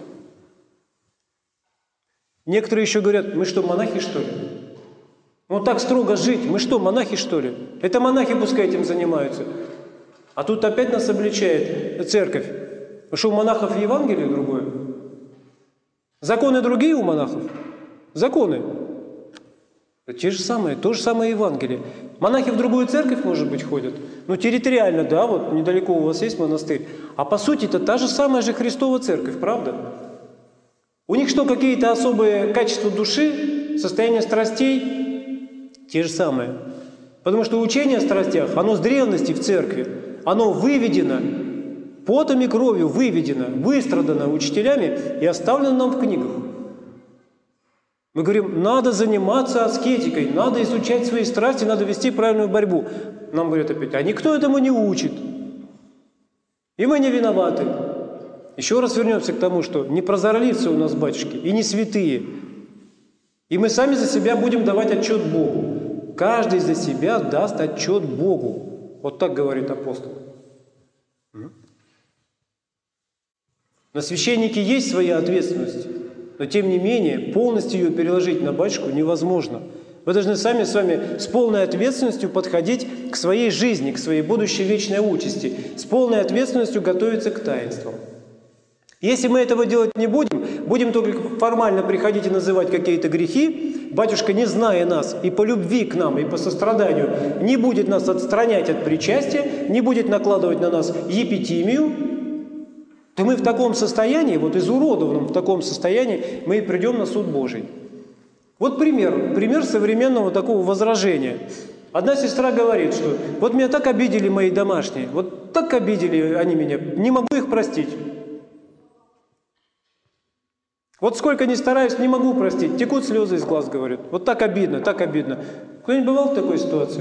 Некоторые еще говорят: мы что, монахи, что ли? Ну так строго жить, мы что, монахи, что ли? Это монахи пускай этим занимаются. А тут опять нас обличает церковь. Потому что у монахов Евангелие другое. Законы другие у монахов. Законы. Те же самые, то же самое Евангелие. Монахи в другую церковь, может быть, ходят. Ну, территориально, да, вот недалеко у вас есть монастырь. А по сути это та же самая же Христова церковь, правда? У них что, какие-то особые качества души, состояние страстей? Те же самые. Потому что учение о страстях, оно с древности в церкви, оно выведено, потом и кровью выведено, выстрадано учителями и оставлено нам в книгах. Мы говорим, надо заниматься аскетикой, надо изучать свои страсти, надо вести правильную борьбу. Нам говорят опять, а никто этому не учит. И мы не виноваты. Еще раз вернемся к тому, что не прозорливцы у нас батюшки и не святые. И мы сами за себя будем давать отчет Богу. Каждый за себя даст отчет Богу. Вот так говорит апостол. На священнике есть своя ответственность. Но, тем не менее, полностью ее переложить на батюшку невозможно. Вы должны сами с вами с полной ответственностью подходить к своей жизни, к своей будущей вечной участи, с полной ответственностью готовиться к таинствам. Если мы этого делать не будем, будем только формально приходить и называть какие-то грехи, батюшка, не зная нас и по любви к нам, и по состраданию, не будет нас отстранять от причастия, не будет накладывать на нас епитимию, то мы в таком состоянии, вот изуродованном в таком состоянии, мы и придем на суд Божий. Вот пример, пример современного такого возражения. Одна сестра говорит, что вот меня так обидели мои домашние, вот так обидели они меня, не могу их простить. Вот сколько ни стараюсь, не могу простить, текут слезы из глаз, говорят. Вот так обидно, так обидно. Кто-нибудь бывал в такой ситуации?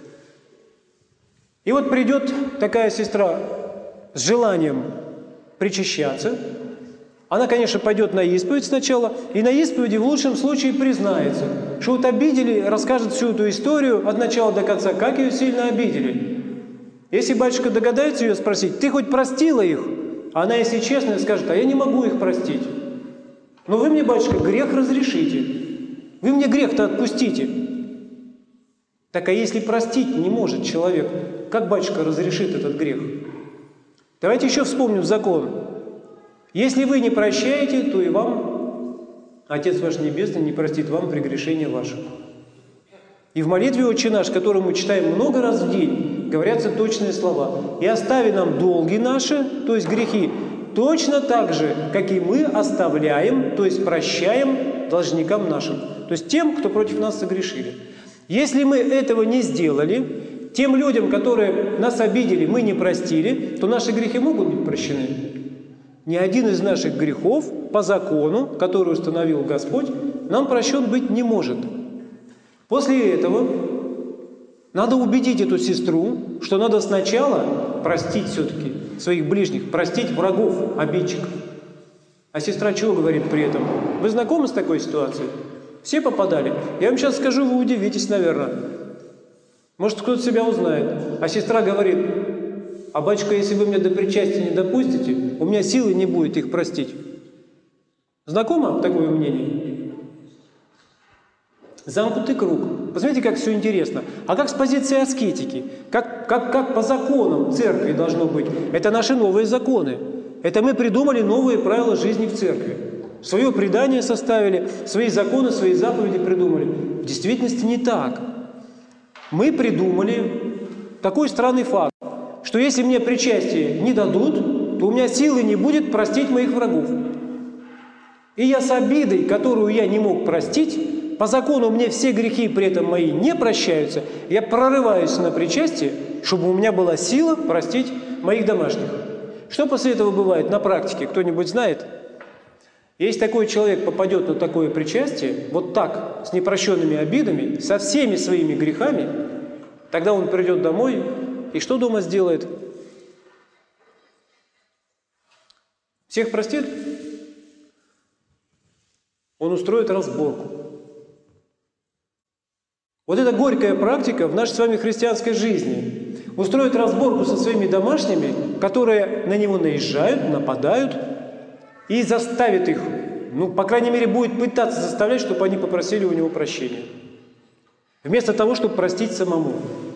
И вот придет такая сестра с желанием причащаться. Она, конечно, пойдет на исповедь сначала, и на исповеди в лучшем случае признается, что вот обидели, расскажет всю эту историю от начала до конца, как ее сильно обидели. Если батюшка догадается ее спросить, ты хоть простила их? А она, если честно, скажет, а я не могу их простить. Но вы мне, батюшка, грех разрешите. Вы мне грех-то отпустите. Так а если простить не может человек, как батюшка разрешит этот грех? Давайте еще вспомним закон. Если вы не прощаете, то и вам Отец ваш Небесный не простит вам прегрешения ваших. И в молитве «Отче наш», которую мы читаем много раз в день, говорятся точные слова. «И остави нам долги наши», то есть грехи, точно так же, как и мы оставляем, то есть прощаем должникам нашим, то есть тем, кто против нас согрешили. Если мы этого не сделали, тем людям, которые нас обидели, мы не простили, то наши грехи могут быть прощены. Ни один из наших грехов по закону, который установил Господь, нам прощен быть не может. После этого надо убедить эту сестру, что надо сначала простить все-таки своих ближних, простить врагов, обидчиков. А сестра чего говорит при этом? Вы знакомы с такой ситуацией? Все попадали? Я вам сейчас скажу, вы удивитесь, наверное. Может, кто-то себя узнает. А сестра говорит, а батюшка, если вы меня до причастия не допустите, у меня силы не будет их простить. Знакомо такое мнение? Замкнутый круг. Посмотрите, как все интересно. А как с позиции аскетики? Как, как, как по законам церкви должно быть? Это наши новые законы. Это мы придумали новые правила жизни в церкви. Свое предание составили, свои законы, свои заповеди придумали. В действительности не так. Мы придумали такой странный факт, что если мне причастие не дадут, то у меня силы не будет простить моих врагов. И я с обидой, которую я не мог простить, по закону мне все грехи при этом мои не прощаются, я прорываюсь на причастие, чтобы у меня была сила простить моих домашних. Что после этого бывает на практике, кто-нибудь знает? Если такой человек попадет на такое причастие, вот так, с непрощенными обидами, со всеми своими грехами, тогда он придет домой и что дома сделает? Всех простит? Он устроит разборку. Вот эта горькая практика в нашей с вами христианской жизни. Устроит разборку со своими домашними, которые на него наезжают, нападают, и заставит их, ну, по крайней мере, будет пытаться заставлять, чтобы они попросили у него прощения. Вместо того, чтобы простить самому.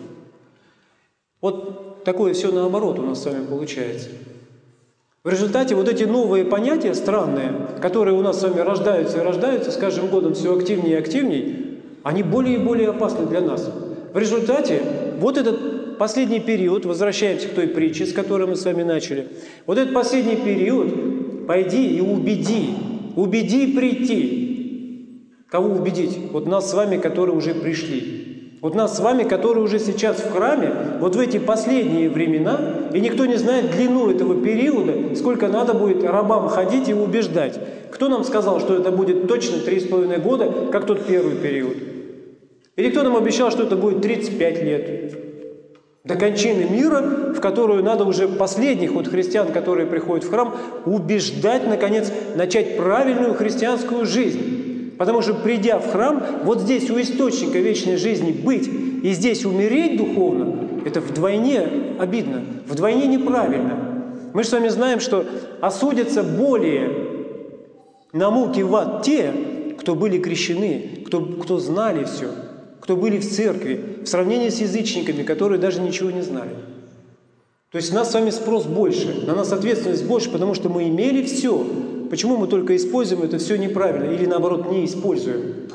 Вот такое все наоборот у нас с вами получается. В результате вот эти новые понятия странные, которые у нас с вами рождаются и рождаются, с каждым годом все активнее и активнее, они более и более опасны для нас. В результате вот этот последний период, возвращаемся к той притче, с которой мы с вами начали, вот этот последний период, пойди и убеди, убеди прийти. Кого убедить? Вот нас с вами, которые уже пришли. Вот нас с вами, которые уже сейчас в храме, вот в эти последние времена, и никто не знает длину этого периода, сколько надо будет рабам ходить и убеждать. Кто нам сказал, что это будет точно три с половиной года, как тот первый период? Или кто нам обещал, что это будет тридцать пять лет? До кончины мира, в которую надо уже последних вот христиан, которые приходят в храм, убеждать, наконец, начать правильную христианскую жизнь. Потому что, придя в храм, вот здесь у источника вечной жизни быть и здесь умереть духовно, это вдвойне обидно, вдвойне неправильно. Мы же с вами знаем, что осудятся более на муки в ад те, кто были крещены, кто, кто знали все, кто были в церкви, в сравнении с язычниками, которые даже ничего не знали. То есть у нас с вами спрос больше, на нас ответственность больше, потому что мы имели все. Почему мы только используем это все неправильно или, наоборот, не используем?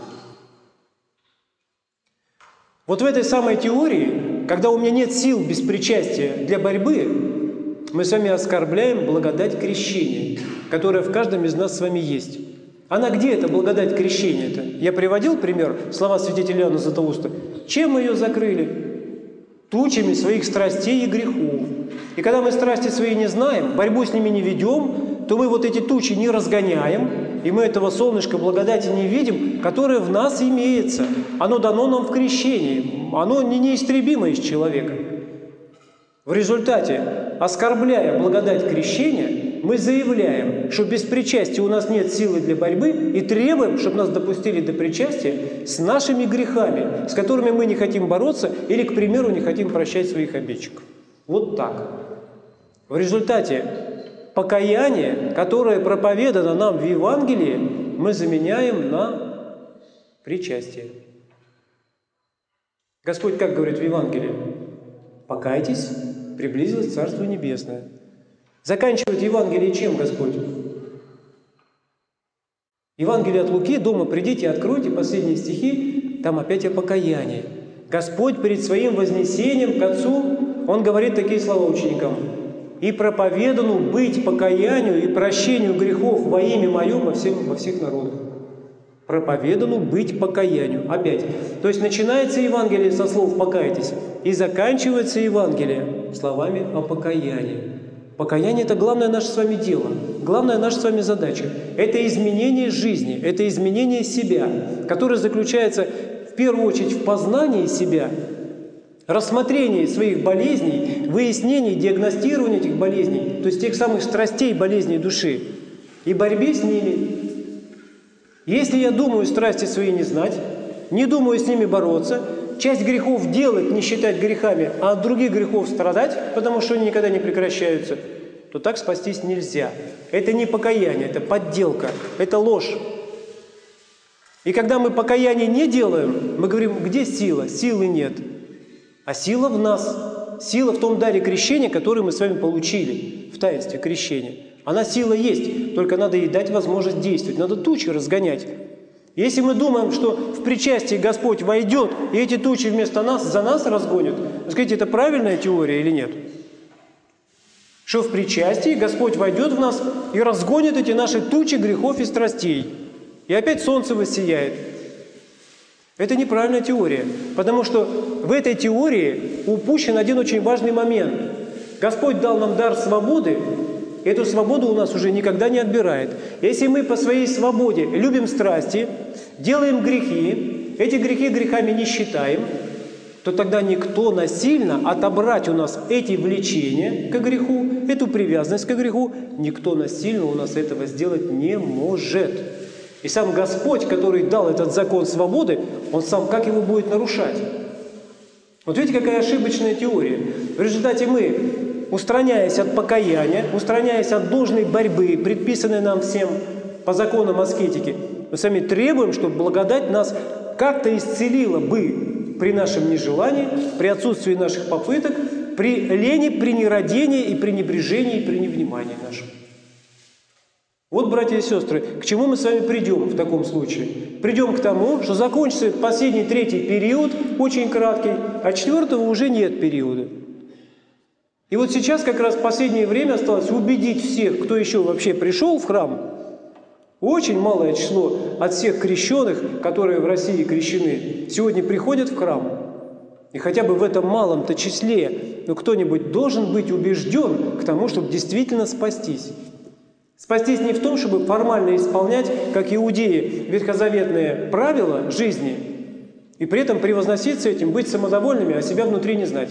Вот в этой самой теории, когда у меня нет сил без причастия для борьбы, мы с вами оскорбляем благодать крещения, которая в каждом из нас с вами есть. Она где, эта благодать крещения-то? Я приводил пример, слова святителя Иоанна Златоуста. Чем мы ее закрыли? Тучами своих страстей и грехов. И когда мы страсти свои не знаем, борьбу с ними не ведем, то мы вот эти тучи не разгоняем, и мы этого солнышка благодати не видим, которое в нас имеется. Оно дано нам в крещении, оно не неистребимо из человека. В результате, оскорбляя благодать крещения, мы заявляем, что без причастия у нас нет силы для борьбы, и требуем, чтобы нас допустили до причастия с нашими грехами, с которыми мы не хотим бороться или, к примеру, не хотим прощать своих обидчиков. Вот так. В результате покаяние, которое проповедано нам в Евангелии, мы заменяем на причастие. Господь как говорит в Евангелии? Покайтесь, приблизилось Царство Небесное. Заканчивает Евангелие чем Господь? Евангелие от Луки, дома придите, откройте последние стихи, там опять о покаянии. Господь перед своим вознесением к Отцу, Он говорит такие слова ученикам. «И проповедану быть покаянию и прощению грехов во имя Мое во, всем, во всех народах». Проповедану быть покаянию. Опять. То есть начинается Евангелие со слов «покайтесь» и заканчивается Евангелие словами о покаянии. Покаяние – это главное наше с вами дело, главная наша с вами задача. Это изменение жизни, это изменение себя, которое заключается в первую очередь в познании себя, рассмотрении своих болезней, выяснении, диагностировании этих болезней, то есть тех самых страстей болезней души, и борьбе с ними. Если я думаю страсти свои не знать, не думаю с ними бороться, часть грехов делать, не считать грехами, а от других грехов страдать, потому что они никогда не прекращаются, то так спастись нельзя. Это не покаяние, это подделка, это ложь. И когда мы покаяние не делаем, мы говорим, где сила? Силы нет. А сила в нас. Сила в том даре крещения, который мы с вами получили в таинстве крещения. Она сила есть, только надо ей дать возможность действовать. Надо тучи разгонять. Если мы думаем, что в причастии Господь войдет, и эти тучи вместо нас, за нас разгонят, скажите, это правильная теория или нет? Что в причастии Господь войдет в нас и разгонит эти наши тучи грехов и страстей. И опять солнце воссияет. Это неправильная теория, потому что в этой теории упущен один очень важный момент. Господь дал нам дар свободы, и эту свободу у нас уже никогда не отбирает. Если мы по своей свободе любим страсти, делаем грехи, эти грехи грехами не считаем, то тогда никто насильно отобрать у нас эти влечения к греху, эту привязанность к греху, никто насильно у нас этого сделать не может. И сам Господь, который дал этот закон свободы, Он сам как его будет нарушать? Вот видите, какая ошибочная теория. В результате мы, устраняясь от покаяния, устраняясь от должной борьбы, предписанной нам всем по законам аскетики, мы сами требуем, чтобы благодать нас как-то исцелила бы при нашем нежелании, при отсутствии наших попыток, при лени, при нерадении и при небрежении, и при невнимании нашем. Вот, братья и сестры, к чему мы с вами придем в таком случае? Придем к тому, что закончится последний третий период, очень краткий, а четвертого уже нет периода. И вот сейчас как раз последнее время осталось убедить всех, кто еще вообще пришел в храм. Очень малое число от всех крещенных, которые в России крещены, сегодня приходят в храм. И хотя бы в этом малом-то числе, но кто-нибудь должен быть убежден к тому, чтобы действительно спастись. Спастись не в том, чтобы формально исполнять, как иудеи, ветхозаветные правила жизни, и при этом превозноситься этим, быть самодовольными, а себя внутри не знать.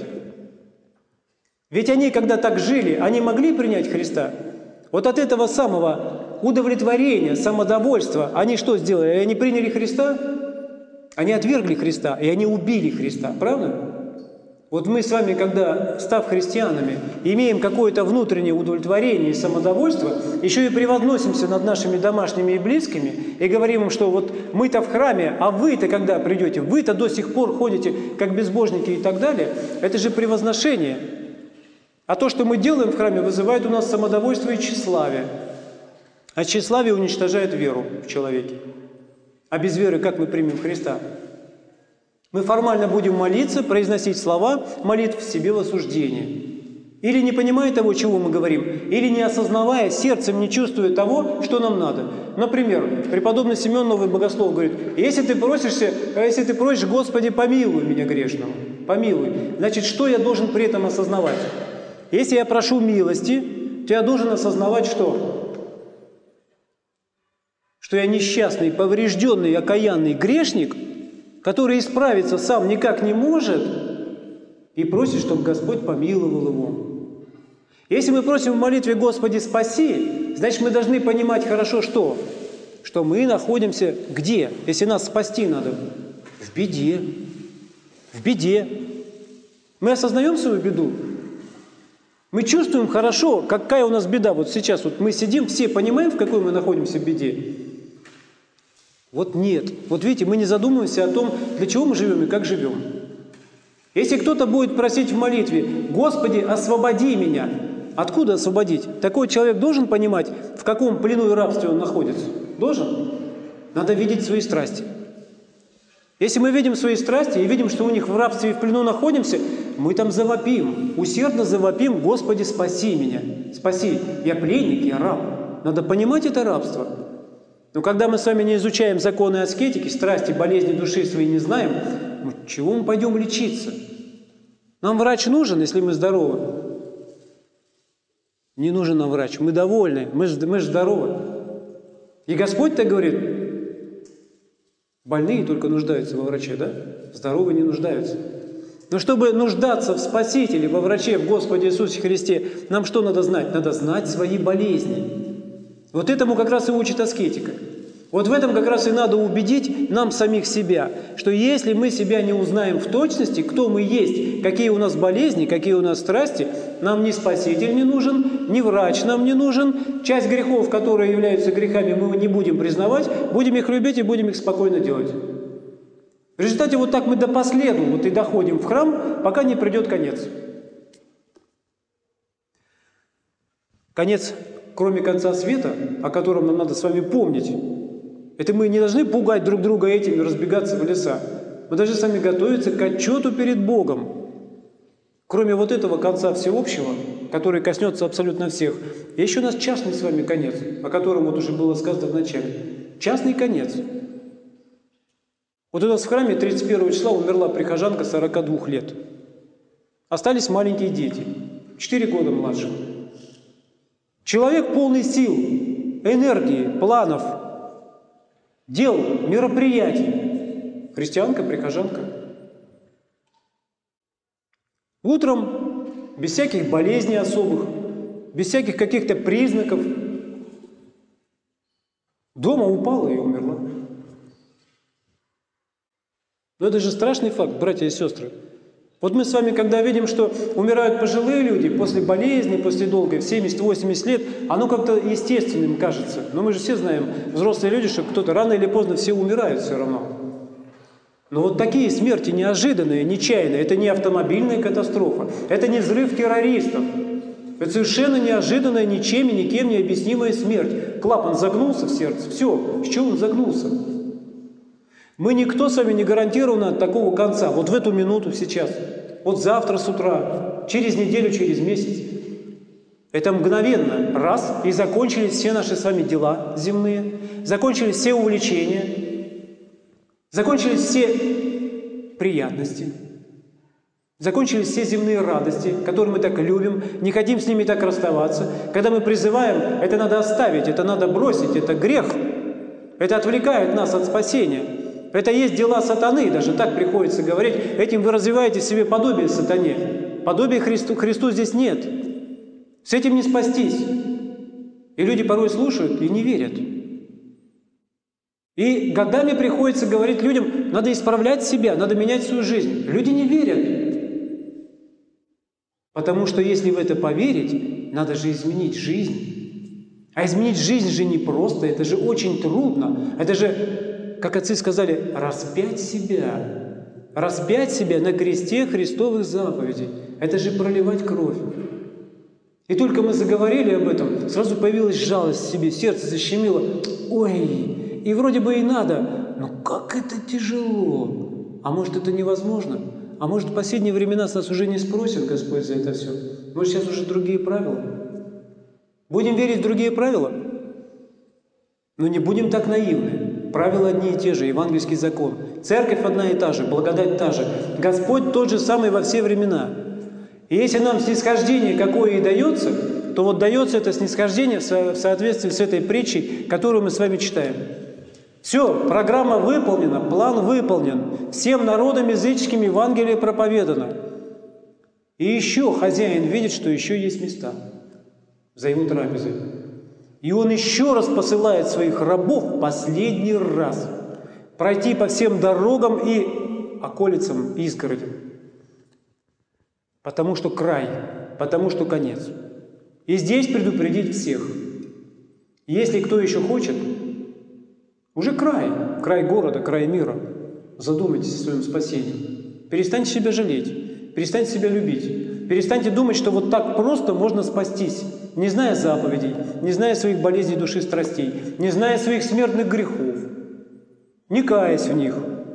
Ведь они, когда так жили, они могли принять Христа. Вот от этого самого удовлетворения, самодовольства, они что сделали? Они приняли Христа? Они отвергли Христа, и они убили Христа. Правда? Вот мы с вами, когда, став христианами, имеем какое-то внутреннее удовлетворение и самодовольство, еще и превозносимся над нашими домашними и близкими, и говорим им, что вот мы-то в храме, а вы-то когда придете? Вы-то до сих пор ходите как безбожники и так далее. Это же превозношение. А то, что мы делаем в храме, вызывает у нас самодовольство и тщеславие. А тщеславие уничтожает веру в человеке. А без веры как мы примем Христа? Мы формально будем молиться, произносить слова молитв в себе в осуждение. Или не понимая того, чего мы говорим, или не осознавая, сердцем не чувствуя того, что нам надо. Например, преподобный Симеон Новый Богослов говорит: если ты просишься, если ты просишь, Господи, помилуй меня грешного, помилуй. Значит, что я должен при этом осознавать? Если я прошу милости, то я должен осознавать что? Что я несчастный, поврежденный, окаянный грешник, который исправиться сам никак не может, и просит, чтобы Господь помиловал его. Если мы просим в молитве «Господи, спаси», значит, мы должны понимать хорошо что? Что мы находимся где, если нас спасти надо? В беде. В беде. Мы осознаем свою беду? Мы чувствуем хорошо, какая у нас беда. Вот сейчас вот мы сидим, все понимаем, в какой мы находимся беде? Вот нет. Вот видите, мы не задумываемся о том, для чего мы живем и как живем. Если кто-то будет просить в молитве: «Господи, освободи меня», откуда освободить? Такой человек должен понимать, в каком плену и рабстве он находится? Должен? Надо видеть свои страсти. Если мы видим свои страсти и видим, что у них в рабстве и в плену находимся, мы там завопим, усердно завопим: «Господи, спаси меня, спаси, я пленник, я раб». Надо понимать это рабство. Но когда мы с вами не изучаем законы аскетики, страсти, болезни души своей не знаем, ну, чего мы пойдем лечиться? Нам врач нужен, если мы здоровы? Не нужен нам врач, мы довольны, мы же мы здоровы. И Господь так говорит: больные только нуждаются во враче, да? Здоровые не нуждаются. Но чтобы нуждаться в Спасителе, во враче, в Господе Иисусе Христе, нам что надо знать? Надо знать свои болезни. Вот этому как раз и учит аскетика. Вот в этом как раз и надо убедить нам самих себя, что если мы себя не узнаем в точности, кто мы есть, какие у нас болезни, какие у нас страсти, нам ни Спаситель не нужен, ни врач нам не нужен. Часть грехов, которые являются грехами, мы не будем признавать, будем их любить и будем их спокойно делать. В результате вот так мы до последу вот и доходим в храм, пока не придет конец. Конец кроме конца света, о котором нам надо с вами помнить, это мы не должны пугать друг друга этим и разбегаться в леса. Мы должны с вами готовиться к отчету перед Богом. Кроме вот этого конца всеобщего, который коснется абсолютно всех, есть еще у нас частный с вами конец, о котором вот уже было сказано в начале. Частный конец. Вот у нас в храме тридцать первого числа умерла прихожанка сорока двух лет. Остались маленькие дети, четыре года младше. Человек полный сил, энергии, планов, дел, мероприятий. Христианка, прихожанка. Утром, без всяких болезней особых, без всяких каких-то признаков, дома упала и умерла. Но это же страшный факт, братья и сестры. Вот мы с вами, когда видим, что умирают пожилые люди после болезни, после долгой, в семьдесят-восемьдесят лет, оно как-то естественным кажется. Но мы же все знаем, взрослые люди, что кто-то рано или поздно все умирают все равно. Но вот такие смерти неожиданные, нечаянные, это не автомобильная катастрофа, это не взрыв террористов. Это совершенно неожиданная, ничем и никем не объяснимая смерть. Клапан загнулся в сердце, все, с чего он загнулся? Мы никто с вами не гарантирован от такого конца, вот в эту минуту сейчас, вот завтра с утра, через неделю, через месяц. Это мгновенно, раз, и закончились все наши с вами дела земные, закончились все увлечения, закончились все приятности, закончились все земные радости, которые мы так любим, не хотим с ними так расставаться. Когда мы призываем, это надо оставить, это надо бросить, это грех, это отвлекает нас от спасения. Это есть дела сатаны, даже так приходится говорить. Этим вы развиваете в себе подобие сатане. Подобия Христу, Христу здесь нет. С этим не спастись. И люди порой слушают и не верят. И годами приходится говорить людям, надо исправлять себя, надо менять свою жизнь. Люди не верят. Потому что если в это поверить, надо же изменить жизнь. А изменить жизнь же не просто, это же очень трудно. Это же, как отцы сказали, распять себя. Распять себя на кресте Христовых заповедей. Это же проливать кровь. И только мы заговорили об этом, сразу появилась жалость в себе, сердце защемило. Ой! И вроде бы и надо, но как это тяжело. А может, это невозможно? А может, в последние времена с нас уже не спросит Господь за это все? Может, сейчас уже другие правила? Будем верить в другие правила? Но не будем так наивны. Правила одни и те же, евангельский закон. Церковь одна и та же, благодать та же. Господь тот же самый во все времена. И если нам снисхождение какое и дается, то вот дается это снисхождение в соответствии с этой притчей, которую мы с вами читаем. Все, программа выполнена, план выполнен, всем народам языческим Евангелие проповедано. И еще хозяин видит, что еще есть места за его трапезой. И он еще раз посылает своих рабов последний раз пройти по всем дорогам и околицам, изгородям. Потому что край, потому что конец. И здесь предупредить всех. Если кто еще хочет, уже край, край города, край мира. Задумайтесь о своем спасении. Перестаньте себя жалеть, перестаньте себя любить. Перестаньте думать, что вот так просто можно спастись, не зная заповедей, не зная своих болезней души, страстей, не зная своих смертных грехов, не каясь в них.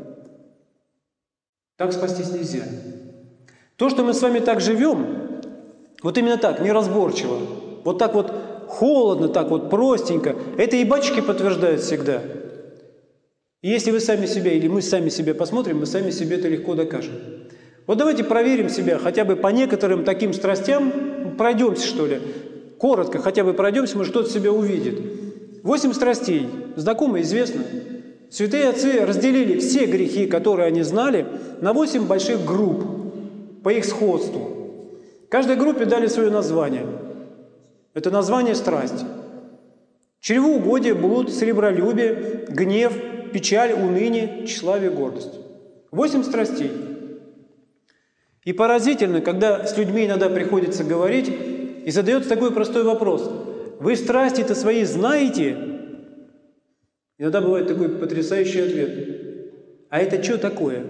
Так спастись нельзя. То, что мы с вами так живем, вот именно так, неразборчиво, вот так вот холодно, так вот простенько, это и батюшки подтверждают всегда. И если вы сами себя или мы сами себя посмотрим, мы сами себе это легко докажем. Вот давайте проверим себя хотя бы по некоторым таким страстям, пройдемся что ли, коротко хотя бы пройдемся, может кто-то себя увидит. Восемь страстей, знакомо, известно. Святые отцы разделили все грехи, которые они знали, на восемь больших групп по их сходству. Каждой группе дали свое название. Это название страсти. Чревоугодие, блуд, сребролюбие, гнев, печаль, уныние, тщеславие, гордость. Восемь страстей. И поразительно, когда с людьми иногда приходится говорить, и задается такой простой вопрос. Вы страсти-то свои знаете? Иногда бывает такой потрясающий ответ. А это что такое?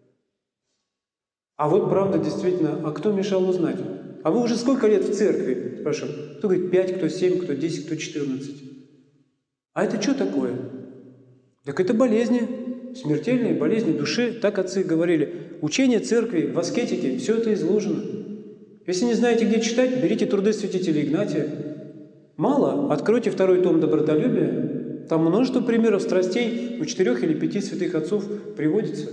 А вот правда, действительно, а кто мешал узнать? А вы уже сколько лет в церкви? Спрашиваю, кто говорит пять, кто семь, кто десять, кто четырнадцать. А это что такое? Так это болезни, смертельные болезни души. Так отцы говорили. Учение церкви в аскетике, все это изложено. Если не знаете, где читать, берите труды святителя Игнатия. Мало, откройте второй том «Добротолюбие». Там множество примеров страстей у четырех или пяти святых отцов приводится.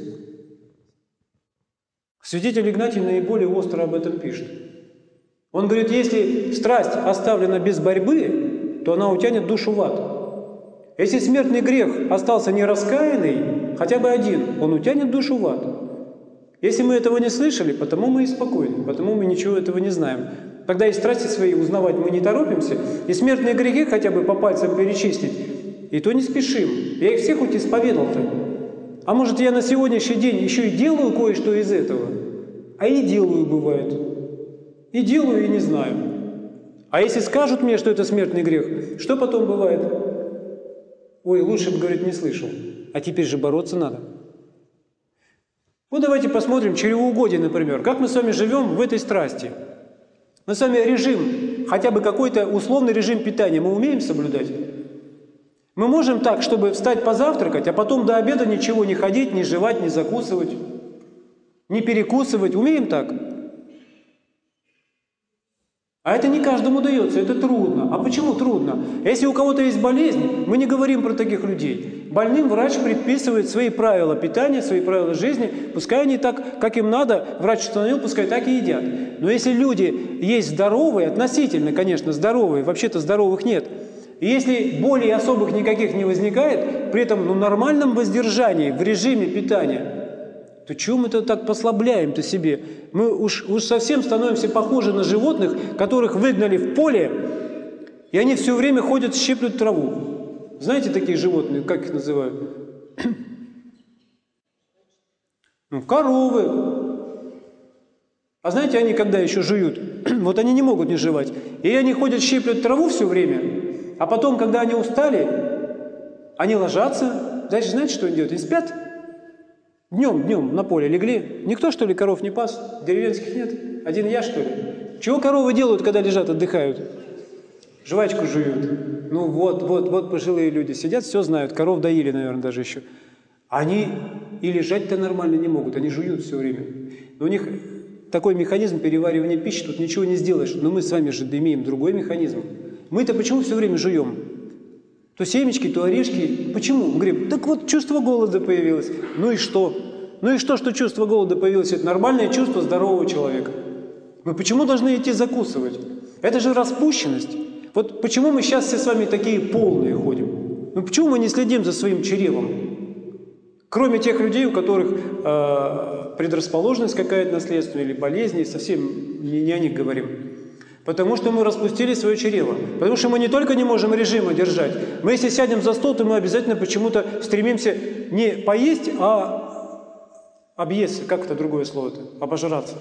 Святитель Игнатий наиболее остро об этом пишет. Он говорит, если страсть оставлена без борьбы, то она утянет душу в ад. Если смертный грех остался нераскаянный, хотя бы один, он утянет душу в ад. Если мы этого не слышали, потому мы и спокойны, потому мы ничего этого не знаем. Когда и страсти свои узнавать мы не торопимся, и смертные грехи хотя бы по пальцам перечислить, и то не спешим. Я их всех хоть исповедал-то. А может, я на сегодняшний день еще и делаю кое-что из этого? А и делаю, бывает. И делаю, и не знаю. А если скажут мне, что это смертный грех, что потом бывает? Ой, лучше бы, говорит, не слышал. А теперь же бороться надо. Вот давайте посмотрим чревоугодие, например. Как мы с вами живем в этой страсти? Мы с вами режим, хотя бы какой-то условный режим питания, мы умеем соблюдать? Мы можем так, чтобы встать позавтракать, а потом до обеда ничего не ходить, не жевать, не закусывать, не перекусывать. Умеем так? А это не каждому дается, это трудно. А почему трудно? Если у кого-то есть болезнь, мы не говорим про таких людей. Больным врач предписывает свои правила питания, свои правила жизни. Пускай они так, как им надо, врач установил, пускай так и едят. Но если люди есть здоровые, относительно, конечно, здоровые, вообще-то здоровых нет, и если болей особых никаких не возникает, при этом ну, нормальном воздержании, в режиме питания, то чего мы-то так послабляем-то себе? Мы уж, уж совсем становимся похожи на животных, которых выгнали в поле, и они все время ходят, щиплют траву. Знаете такие животные, как их называют? Ну, коровы. А знаете, они когда еще жуют? Вот они не могут не жевать. И они ходят, щиплют траву все время, а потом, когда они устали, они ложатся. Дальше знаете, что они делают? Они спят. Днем, днем на поле легли. Никто, что ли, коров не пас? Деревенских нет? Один я, что ли? Чего коровы делают, когда лежат, отдыхают? Жвачку жуют. Ну вот, вот, вот пожилые люди сидят, все знают. Коров доили, наверное, даже еще. Они и лежать-то нормально не могут, они жуют все время. Но у них такой механизм переваривания пищи, тут ничего не сделаешь. Но мы с вами же имеем другой механизм. Мы-то почему все время жуем? То семечки, то орешки. Почему? Мы говорим, так вот чувство голода появилось. Ну и что? Ну и что, что чувство голода появилось? Это нормальное чувство здорового человека. Мы почему должны идти закусывать? Это же распущенность. Вот почему мы сейчас все с вами такие полные ходим? Ну почему мы не следим за своим чревом? Кроме тех людей, у которых э, предрасположенность какая-то наследственная или болезни, совсем не, не о них говорим. Потому что мы распустили свое чрево. Потому что мы не только не можем режима держать, мы если сядем за стол, то мы обязательно почему-то стремимся не поесть, а объесться. Как это другое слово-то? Обожраться.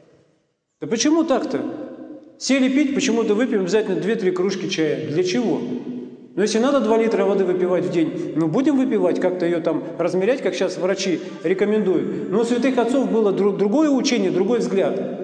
Да почему так-то? Сели пить, почему-то выпьем обязательно две-три кружки чая. Для чего? Ну, если надо два литра воды выпивать в день, ну, будем выпивать, как-то ее там размерять, как сейчас врачи рекомендуют. Но у святых отцов было друг, другое учение, другой взгляд.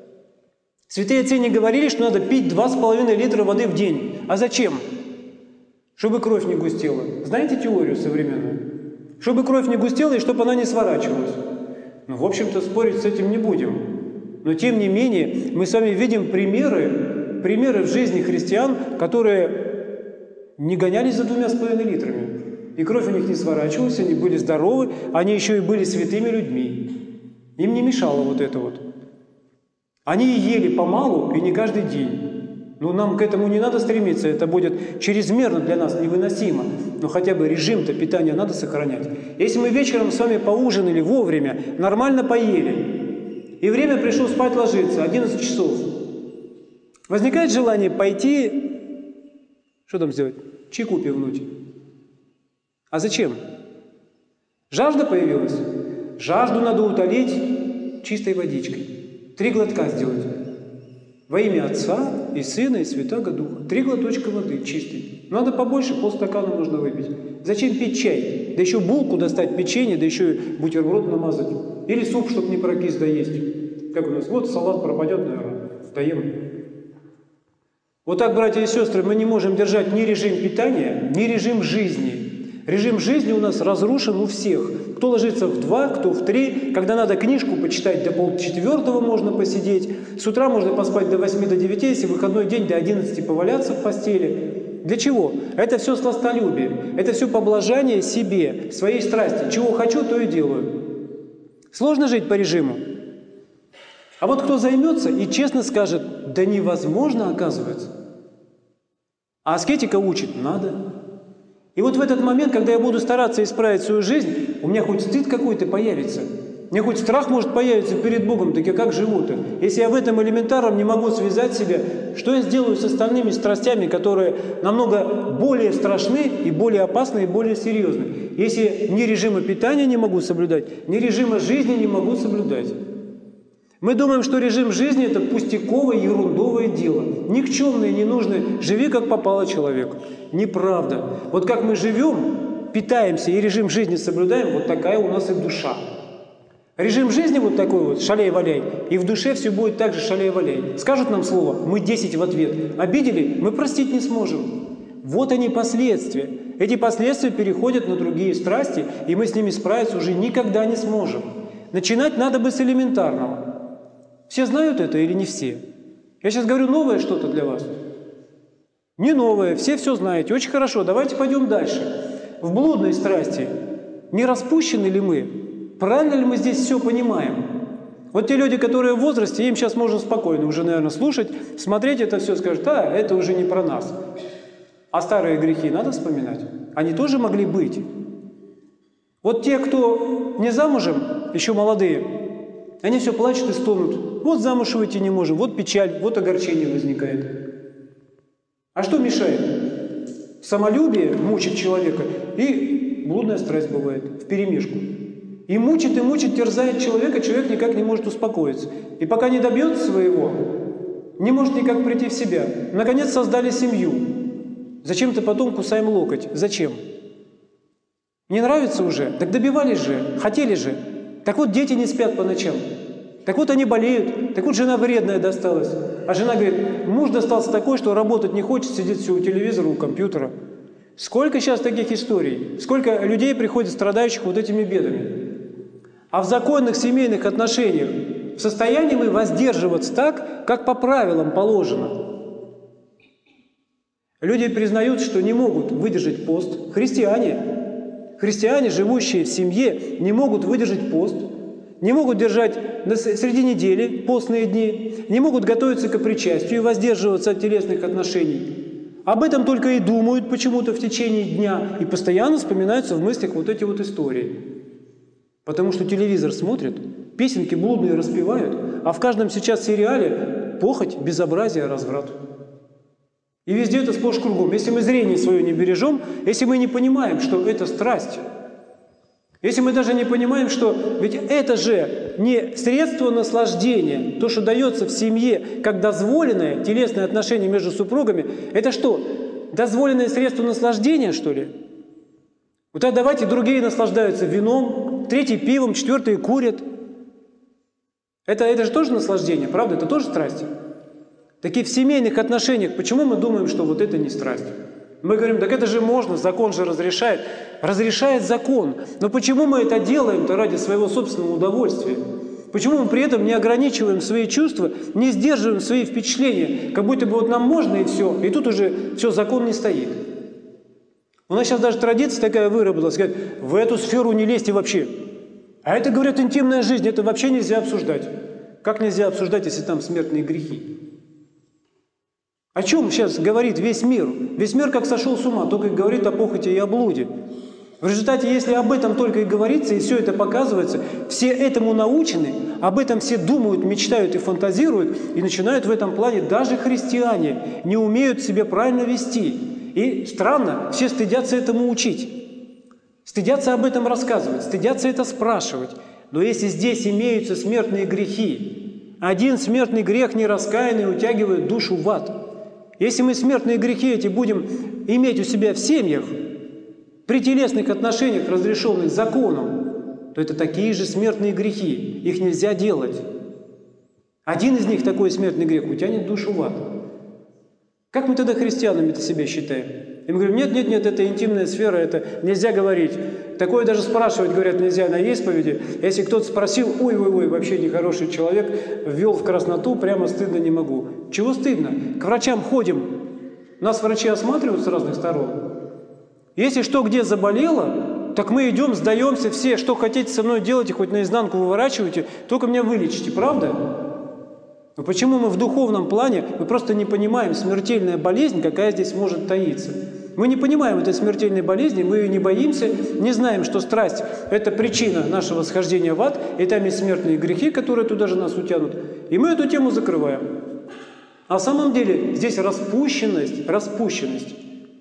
Святые отцы не говорили, что надо пить два с половиной литра воды в день. А зачем? Чтобы кровь не густела. Знаете теорию современную? Чтобы кровь не густела и чтобы она не сворачивалась. Ну, в общем-то, спорить с этим не будем. Но, тем не менее, мы с вами видим примеры, примеры в жизни христиан, которые не гонялись за двумя с половиной литрами. И кровь у них не сворачивалась, они были здоровы, они еще и были святыми людьми. Им не мешало вот это вот. Они ели помалу и не каждый день. Ну, нам к этому не надо стремиться, это будет чрезмерно для нас невыносимо. Но хотя бы режим-то питания надо сохранять. Если мы вечером с вами поужинали вовремя, нормально поели, и время пришло спать ложиться, одиннадцать часов, возникает желание пойти, что там сделать? Чайку пивнуть. А зачем? Жажда появилась? Жажду надо утолить чистой водичкой. Три глотка сделать. Во имя Отца и Сына и Святаго Духа. Три глоточка воды чистой. Надо побольше, полстакана можно выпить. Зачем пить чай? Да еще булку достать, печенье, да еще и бутерброд намазать. Или суп, чтобы не прокис, доесть. Как у нас? Вот салат пропадет, наверное, доем. Вот так, братья и сестры, мы не можем держать ни режим питания, ни режим жизни. Режим жизни у нас разрушен у всех. Кто ложится в два, кто в три. Когда надо книжку почитать, до полчетвертого можно посидеть. С утра можно поспать до восьми, до девяти, если выходной день до одиннадцати поваляться в постели. Для чего? Это все сластолюбие. Это все поблажание себе, своей страсти. Чего хочу, то и делаю. Сложно жить по режиму. А вот кто займется и честно скажет, да невозможно, оказывается. А аскетика учит, надо. И вот в этот момент, когда я буду стараться исправить свою жизнь, у меня хоть стыд какой-то появится. У меня хоть страх может появиться перед Богом, так я как живу-то? Если я в этом элементарном не могу связать себя, что я сделаю с остальными страстями, которые намного более страшны и более опасны и более серьезны? Если ни режима питания не могу соблюдать, ни режима жизни не могу соблюдать. Мы думаем, что режим жизни – это пустяковое, ерундовое дело. Никчемное, ненужное. Живи, как попало человеку. Неправда. Вот как мы живем, питаемся и режим жизни соблюдаем, вот такая у нас и душа. Режим жизни вот такой вот, шаляй-валяй, и в душе все будет так же шаляй-валяй. Скажут нам слово, мы десять в ответ. Обидели, мы простить не сможем. Вот они последствия. Эти последствия переходят на другие страсти, и мы с ними справиться уже никогда не сможем. Начинать надо бы с элементарного. Все знают это или не все? Я сейчас говорю новое что-то для вас. Не новое, все все знаете. Очень хорошо, давайте пойдем дальше. В блудной страсти не распущены ли мы? Правильно ли мы здесь все понимаем? Вот те люди, которые в возрасте, им сейчас можно спокойно уже, наверное, слушать, смотреть это все, скажут, а, это уже не про нас. А старые грехи надо вспоминать? Они тоже могли быть. Вот те, кто не замужем, еще молодые, они все плачут и стонут. Вот замуж выйти не можем, вот печаль, вот огорчение возникает. А что мешает? Самолюбие мучит человека, и блудная страсть бывает вперемешку. И мучит, и мучит, терзает человека, человек никак не может успокоиться. И пока не добьется своего, не может никак прийти в себя. Наконец создали семью. Зачем-то потом кусаем локоть. Зачем? Не нравится уже? Так добивались же, хотели же. Так вот дети не спят по ночам. Так вот они болеют. Так вот жена вредная досталась. А жена говорит, муж достался такой, что работать не хочет, сидит все у телевизора, у компьютера. Сколько сейчас таких историй? Сколько людей приходит, страдающих вот этими бедами? А в законных семейных отношениях в состоянии мы воздерживаться так, как по правилам положено. Люди признают, что не могут выдержать пост. Христиане, христиане, живущие в семье, не могут выдержать пост, не могут держать среди недели постные дни, не могут готовиться к причастию и воздерживаться от телесных отношений. Об этом только и думают почему-то в течение дня и постоянно вспоминаются в мыслях вот эти вот истории. Потому что телевизор смотрят, песенки блудные распевают, а в каждом сейчас сериале похоть, безобразие, разврат. И везде это сплошь кругом. Если мы зрение свое не бережем, если мы не понимаем, что это страсть, если мы даже не понимаем, что ведь это же не средство наслаждения, то, что дается в семье как дозволенное телесное отношение между супругами, это что, дозволенное средство наслаждения, что ли? Вот так давайте другие наслаждаются вином, третий пивом, четвертые курят. Это, это же тоже наслаждение, правда? Это тоже страсть. Такие в семейных отношениях, почему мы думаем, что вот это не страсть? Мы говорим, так это же можно, закон же разрешает. Разрешает закон. Но почему мы это делаем-то ради своего собственного удовольствия? Почему мы при этом не ограничиваем свои чувства, не сдерживаем свои впечатления? Как будто бы вот нам можно и все, и тут уже все, закон не стоит. У нас сейчас даже традиция такая выработалась, сказать, в эту сферу не лезьте вообще. А это, говорят, интимная жизнь, это вообще нельзя обсуждать. Как нельзя обсуждать, если там смертные грехи? О чем сейчас говорит весь мир? Весь мир как сошел с ума, только и говорит о похоти и о блуде. В результате, если об этом только и говорится, и все это показывается, все этому научены, об этом все думают, мечтают и фантазируют, и начинают в этом плане даже христиане не умеют себя правильно вести. И странно, все стыдятся этому учить, стыдятся об этом рассказывать, стыдятся это спрашивать. Но если здесь имеются смертные грехи, один смертный грех нераскаянный утягивает душу в ад. Если мы смертные грехи эти будем иметь у себя в семьях, при телесных отношениях, разрешенных законом, то это такие же смертные грехи, их нельзя делать. Один из них, такой смертный грех, утянет душу в ад. Как мы тогда христианами-то себя считаем? И мы говорим, нет, нет, нет, это интимная сфера, это нельзя говорить. Такое даже спрашивать, говорят, нельзя на исповеди. Если кто-то спросил, ой-ой-ой, вообще нехороший человек, ввел в красноту, прямо стыдно не могу. Чего стыдно? К врачам ходим, нас врачи осматривают с разных сторон. Если что где заболело, так мы идем, сдаемся все, что хотите со мной делайте, хоть наизнанку выворачивайте, только меня вылечите, правда? Но почему мы в духовном плане, мы просто не понимаем смертельная болезнь, какая здесь может таиться? Мы не понимаем этой смертельной болезни, мы ее не боимся, не знаем, что страсть – это причина нашего схождения в ад, и там есть смертные грехи, которые туда же нас утянут. И мы эту тему закрываем. А в самом деле здесь распущенность, распущенность.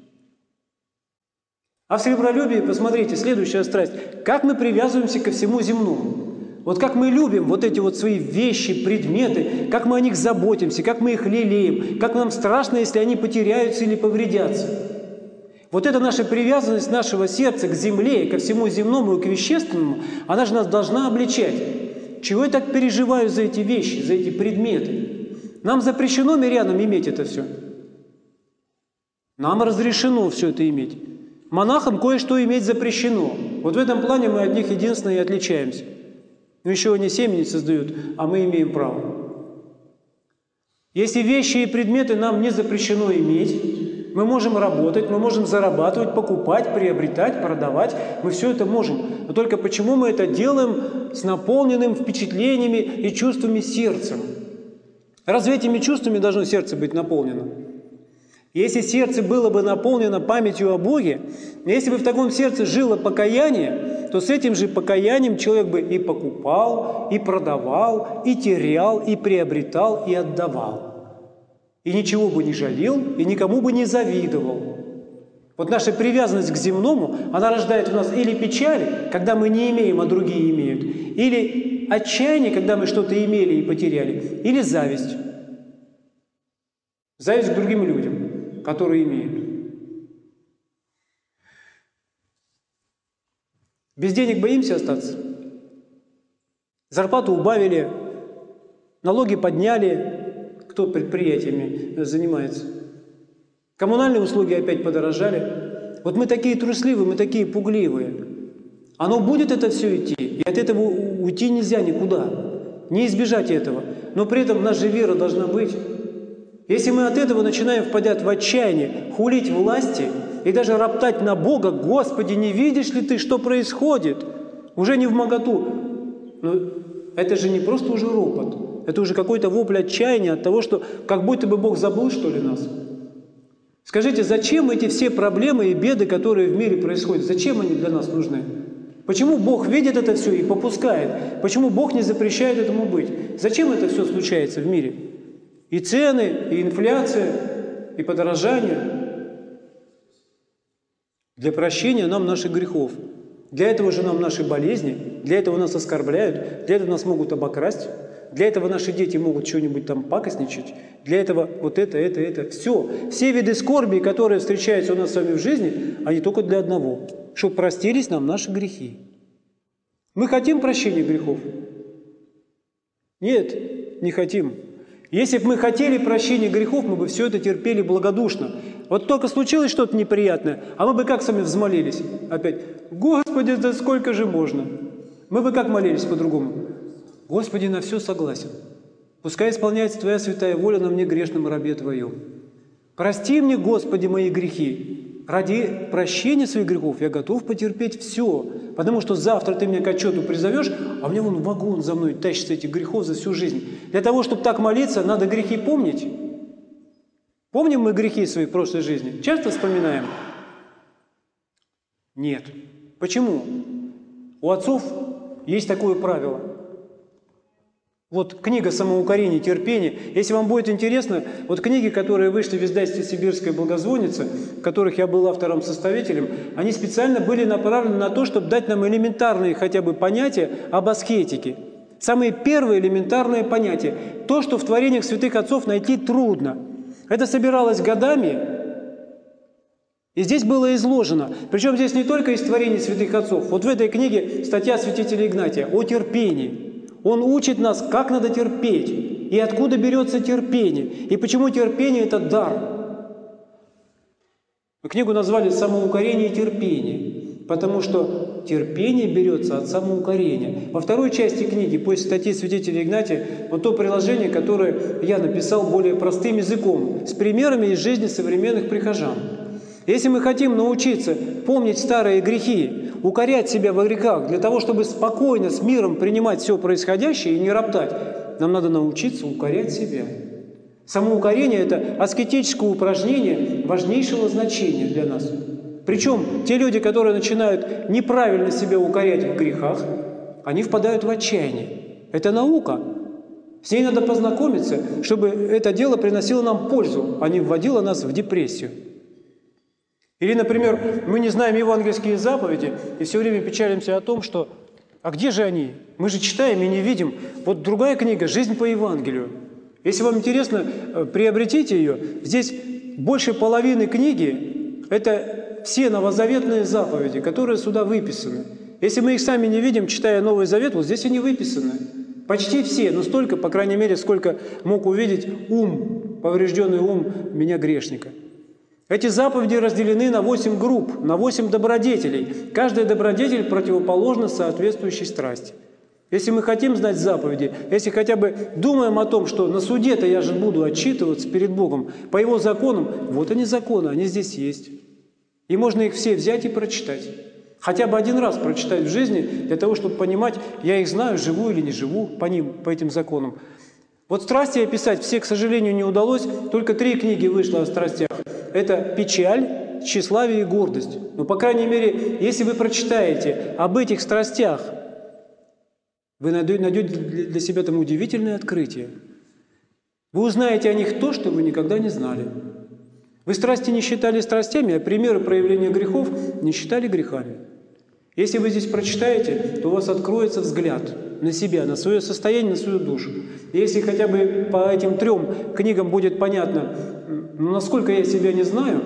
А в сребролюбии, посмотрите, следующая страсть. Как мы привязываемся ко всему земному. Вот как мы любим вот эти вот свои вещи, предметы, как мы о них заботимся, как мы их лелеем, как нам страшно, если они потеряются или повредятся. Вот эта наша привязанность нашего сердца к земле, ко всему земному и к вещественному, она же нас должна обличать. Чего я так переживаю за эти вещи, за эти предметы? Нам запрещено, мирянам, иметь это все. Нам разрешено все это иметь. Монахам кое-что иметь запрещено. Вот в этом плане мы от них единственное и отличаемся. Но еще они семьи не создают, а мы имеем право. Если вещи и предметы нам не запрещено иметь, мы можем работать, мы можем зарабатывать, покупать, приобретать, продавать. Мы все это можем. Но только почему мы это делаем с наполненным впечатлениями и чувствами сердцем? Разве этими чувствами должно сердце быть наполнено? Если сердце было бы наполнено памятью о Боге, если бы в таком сердце жило покаяние, то с этим же покаянием человек бы и покупал, и продавал, и терял, и приобретал, и отдавал. И ничего бы не жалел, и никому бы не завидовал. Вот наша привязанность к земному, она рождает в нас или печаль, когда мы не имеем, а другие имеют, или отчаяние, когда мы что-то имели и потеряли, или зависть. Зависть к другим людям, которые имеют. Без денег боимся остаться? Зарплату убавили, налоги подняли. Кто предприятиями занимается? Коммунальные услуги опять подорожали. Вот мы такие трусливые, мы такие пугливые. Оно будет это все идти, и от этого уйти нельзя никуда. Не избежать этого. Но при этом наша вера должна быть. Если мы от этого начинаем впадать в отчаяние, хулить власти и даже роптать на Бога, Господи, не видишь ли ты, что происходит? Уже не вмоготу. Но это же не просто уже ропот. Это уже какой-то вопль отчаяния от того, что как будто бы Бог забыл, что ли, нас. Скажите, зачем эти все проблемы и беды, которые в мире происходят, зачем они для нас нужны? Почему Бог видит это все и попускает? Почему Бог не запрещает этому быть? Зачем это все случается в мире? И цены, и инфляция, и подорожание. Для прощения нам наших грехов. Для этого же нам наши болезни, для этого нас оскорбляют, для этого нас могут обокрасть, для этого наши дети могут что-нибудь там пакостничать, для этого вот это, это, это. Все. Все виды скорби, которые встречаются у нас с вами в жизни, они только для одного. Чтобы простились нам наши грехи. Мы хотим прощения грехов? Нет, не хотим. Если бы мы хотели прощения грехов, мы бы все это терпели благодушно. Вот только случилось что-то неприятное, а мы бы как сами взмолились? Опять, Господи, да сколько же можно? Мы бы как молились по-другому? Господи, на все согласен. Пускай исполняется Твоя святая воля на мне, грешном рабе Твоем. Прости мне, Господи, мои грехи. Ради прощения своих грехов я готов потерпеть все. Потому что завтра Ты меня к отчету призовешь, а у меня вон вагон за мной тащится этих грехов за всю жизнь. Для того, чтобы так молиться, надо грехи помнить. Помним мы грехи своей прошлой жизни? Часто вспоминаем? Нет. Почему? У отцов есть такое правило. Вот книга «Самоукорение, терпение». Если вам будет интересно, вот книги, которые вышли в издательстве «Сибирская благовонница», в которых я был автором-составителем, они специально были направлены на то, чтобы дать нам элементарные хотя бы понятия об аскетике. Самые первые элементарные понятия. То, что в творениях святых отцов найти трудно. Это собиралось годами, и здесь было изложено. Причем здесь не только из творений святых отцов. Вот в этой книге статья святителя Игнатия о терпении. Он учит нас, как надо терпеть, и откуда берется терпение, и почему терпение – это дар. Книгу назвали «Самоукорение и терпение», потому что терпение берется от самоукорения. Во второй части книги, после статьи святителя Игнатия, вот то приложение, которое я написал более простым языком, с примерами из жизни современных прихожан. Если мы хотим научиться помнить старые грехи, укорять себя во грехах, для того, чтобы спокойно, с миром принимать все происходящее и не роптать, нам надо научиться укорять себя. Самоукорение – это аскетическое упражнение важнейшего значения для нас. Причем те люди, которые начинают неправильно себя укорять в грехах, они впадают в отчаяние. Это наука. С ней надо познакомиться, чтобы это дело приносило нам пользу, а не вводило нас в депрессию. Или, например, мы не знаем евангельские заповеди и все время печалимся о том, что «а где же они? Мы же читаем и не видим». Вот другая книга «Жизнь по Евангелию». Если вам интересно, приобретите ее. Здесь больше половины книги – это все новозаветные заповеди, которые сюда выписаны. Если мы их сами не видим, читая Новый Завет, вот здесь они выписаны. Почти все, но столько, по крайней мере, сколько мог увидеть ум, поврежденный ум меня грешника. Эти заповеди разделены на восемь групп, на восемь добродетелей. Каждая добродетель противоположна соответствующей страсти. Если мы хотим знать заповеди, если хотя бы думаем о том, что на суде-то я же буду отчитываться перед Богом по Его законам, вот они законы, они здесь есть. И можно их все взять и прочитать. Хотя бы один раз прочитать в жизни, для того, чтобы понимать, я их знаю, живу или не живу по ним, по этим законам. Вот страсти описать все, к сожалению, не удалось. Только три книги вышло о страстях. Это «Печаль», «Тщеславие» и «Гордость». Но, по крайней мере, если вы прочитаете об этих страстях, вы найдете для себя там удивительное открытие. Вы узнаете о них то, что вы никогда не знали. Вы страсти не считали страстями, а примеры проявления грехов не считали грехами. Если вы здесь прочитаете, то у вас откроется взгляд на себя, на свое состояние, на свою душу. Если хотя бы по этим трем книгам будет понятно, ну, насколько я себя не знаю,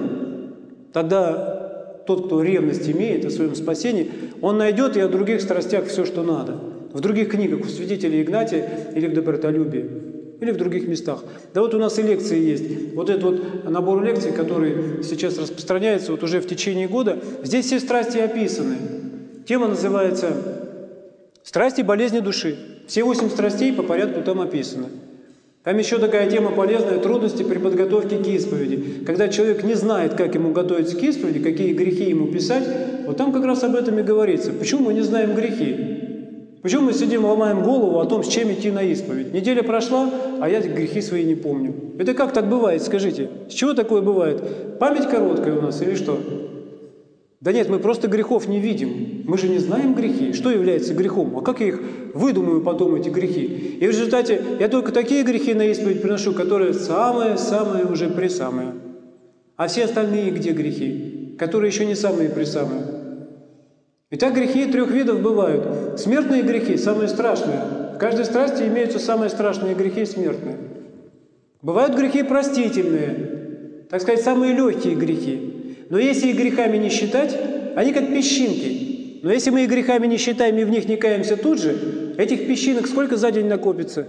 тогда тот, кто ревность имеет о своем спасении, он найдет и о других страстях все, что надо. В других книгах, у святителя Игнатия или в добротолюбии, или в других местах. Да вот у нас и лекции есть. Вот этот вот набор лекций, который сейчас распространяется вот уже в течение года, здесь все страсти описаны. Тема называется «Страсти и болезни души». Все восемь страстей по порядку там описаны. Там еще такая тема полезная – трудности при подготовке к исповеди. Когда человек не знает, как ему готовиться к исповеди, какие грехи ему писать, вот там как раз об этом и говорится. Почему мы не знаем грехи? Почему мы сидим, ломаем голову о том, с чем идти на исповедь? Неделя прошла, а я грехи свои не помню. Это как так бывает, скажите? С чего такое бывает? Память короткая у нас или что? Да нет, мы просто грехов не видим. Мы же не знаем грехи. Что является грехом? А как я их выдумаю потом, эти грехи? И в результате я только такие грехи на исповедь приношу, которые самые-самые уже пресамые. А все остальные где грехи? Которые еще не самые-пресамые. Итак, грехи трех видов бывают. Смертные грехи – самые страшные. В каждой страсти имеются самые страшные грехи смертные. Бывают грехи простительные, так сказать, самые легкие грехи. Но если их грехами не считать, они как песчинки. Но если мы их грехами не считаем и в них не каемся тут же, этих песчинок сколько за день накопится?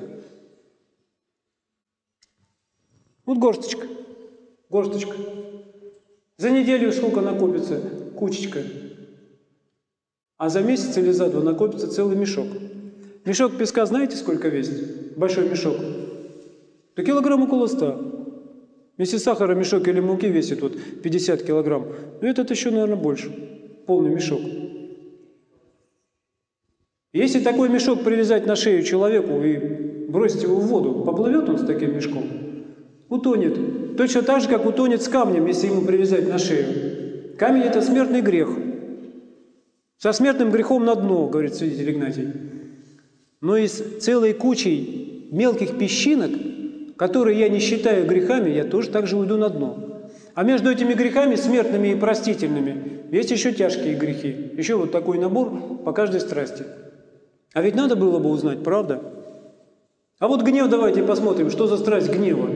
Вот горсточка, горсточка. За неделю сколько накопится? Кучечка. А за месяц или за два накопится целый мешок. Мешок песка знаете, сколько весит? Большой мешок. До килограмма около ста. Если сахара мешок или муки весит вот пятьдесят килограмм, ну этот еще, наверное, больше. Полный мешок. Если такой мешок привязать на шею человеку и бросить его в воду, поплывет он с таким мешком? Утонет. Точно так же, как утонет с камнем, если ему привязать на шею. Камень – это смертный грех. Со смертным грехом на дно, говорит святитель Игнатий. Но из целой кучей мелких песчинок, которые я не считаю грехами, я тоже так же уйду на дно. А между этими грехами, смертными и простительными, есть еще тяжкие грехи. Еще вот такой набор по каждой страсти. А ведь надо было бы узнать, правда? А вот гнев давайте посмотрим, что за страсть гнева.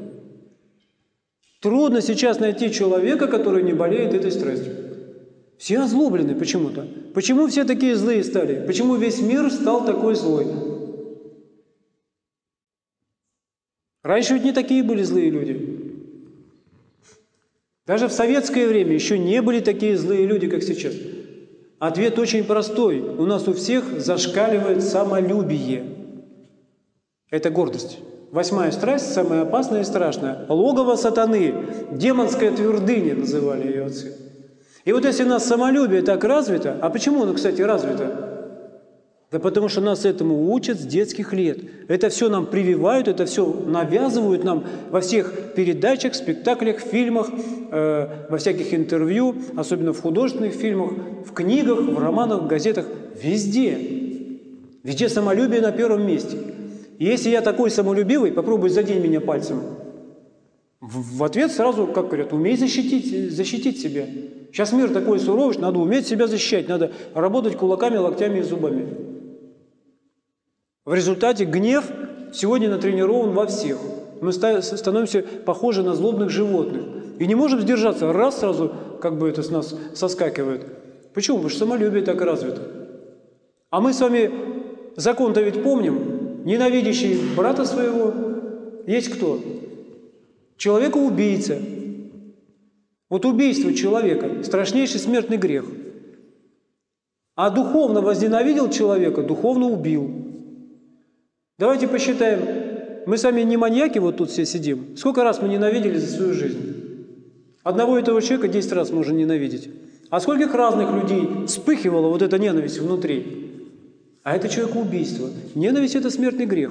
Трудно сейчас найти человека, который не болеет этой страстью. Все озлоблены почему-то. Почему все такие злые стали? Почему весь мир стал такой злой? Раньше ведь не такие были злые люди. Даже в советское время еще не были такие злые люди, как сейчас. Ответ очень простой. У нас у всех зашкаливает самолюбие. Это гордость. Восьмая страсть, самая опасная и страшная. Логово сатаны, демонская твердыня, называли ее отцы. И вот если у нас самолюбие так развито, а почему оно, кстати, развито? Да потому что нас этому учат с детских лет. Это все нам прививают, это все навязывают нам во всех передачах, спектаклях, фильмах, э, во всяких интервью, особенно в художественных фильмах, в книгах, в романах, в газетах, везде. Везде самолюбие на первом месте. И если я такой самолюбивый, попробуй задень меня пальцем. В, в ответ сразу, как говорят, умей защитить, защитить себя. Сейчас мир такой суровый, что надо уметь себя защищать, надо работать кулаками, локтями и зубами. В результате гнев сегодня натренирован во всех. Мы становимся похожи на злобных животных. И не можем сдержаться. Раз сразу, как бы это с нас соскакивает. Почему? Потому что самолюбие так развито. А мы с вами закон-то ведь помним. Ненавидящий брата своего есть кто? Человека-убийца. Вот убийство человека – страшнейший смертный грех. А духовно возненавидел человека, духовно убил. Давайте посчитаем, мы сами не маньяки, вот тут все сидим. Сколько раз мы ненавидели за свою жизнь? Одного этого человека десять раз можно ненавидеть. А скольких разных людей вспыхивала вот эта ненависть внутри? А это человекоубийство. Ненависть – это смертный грех.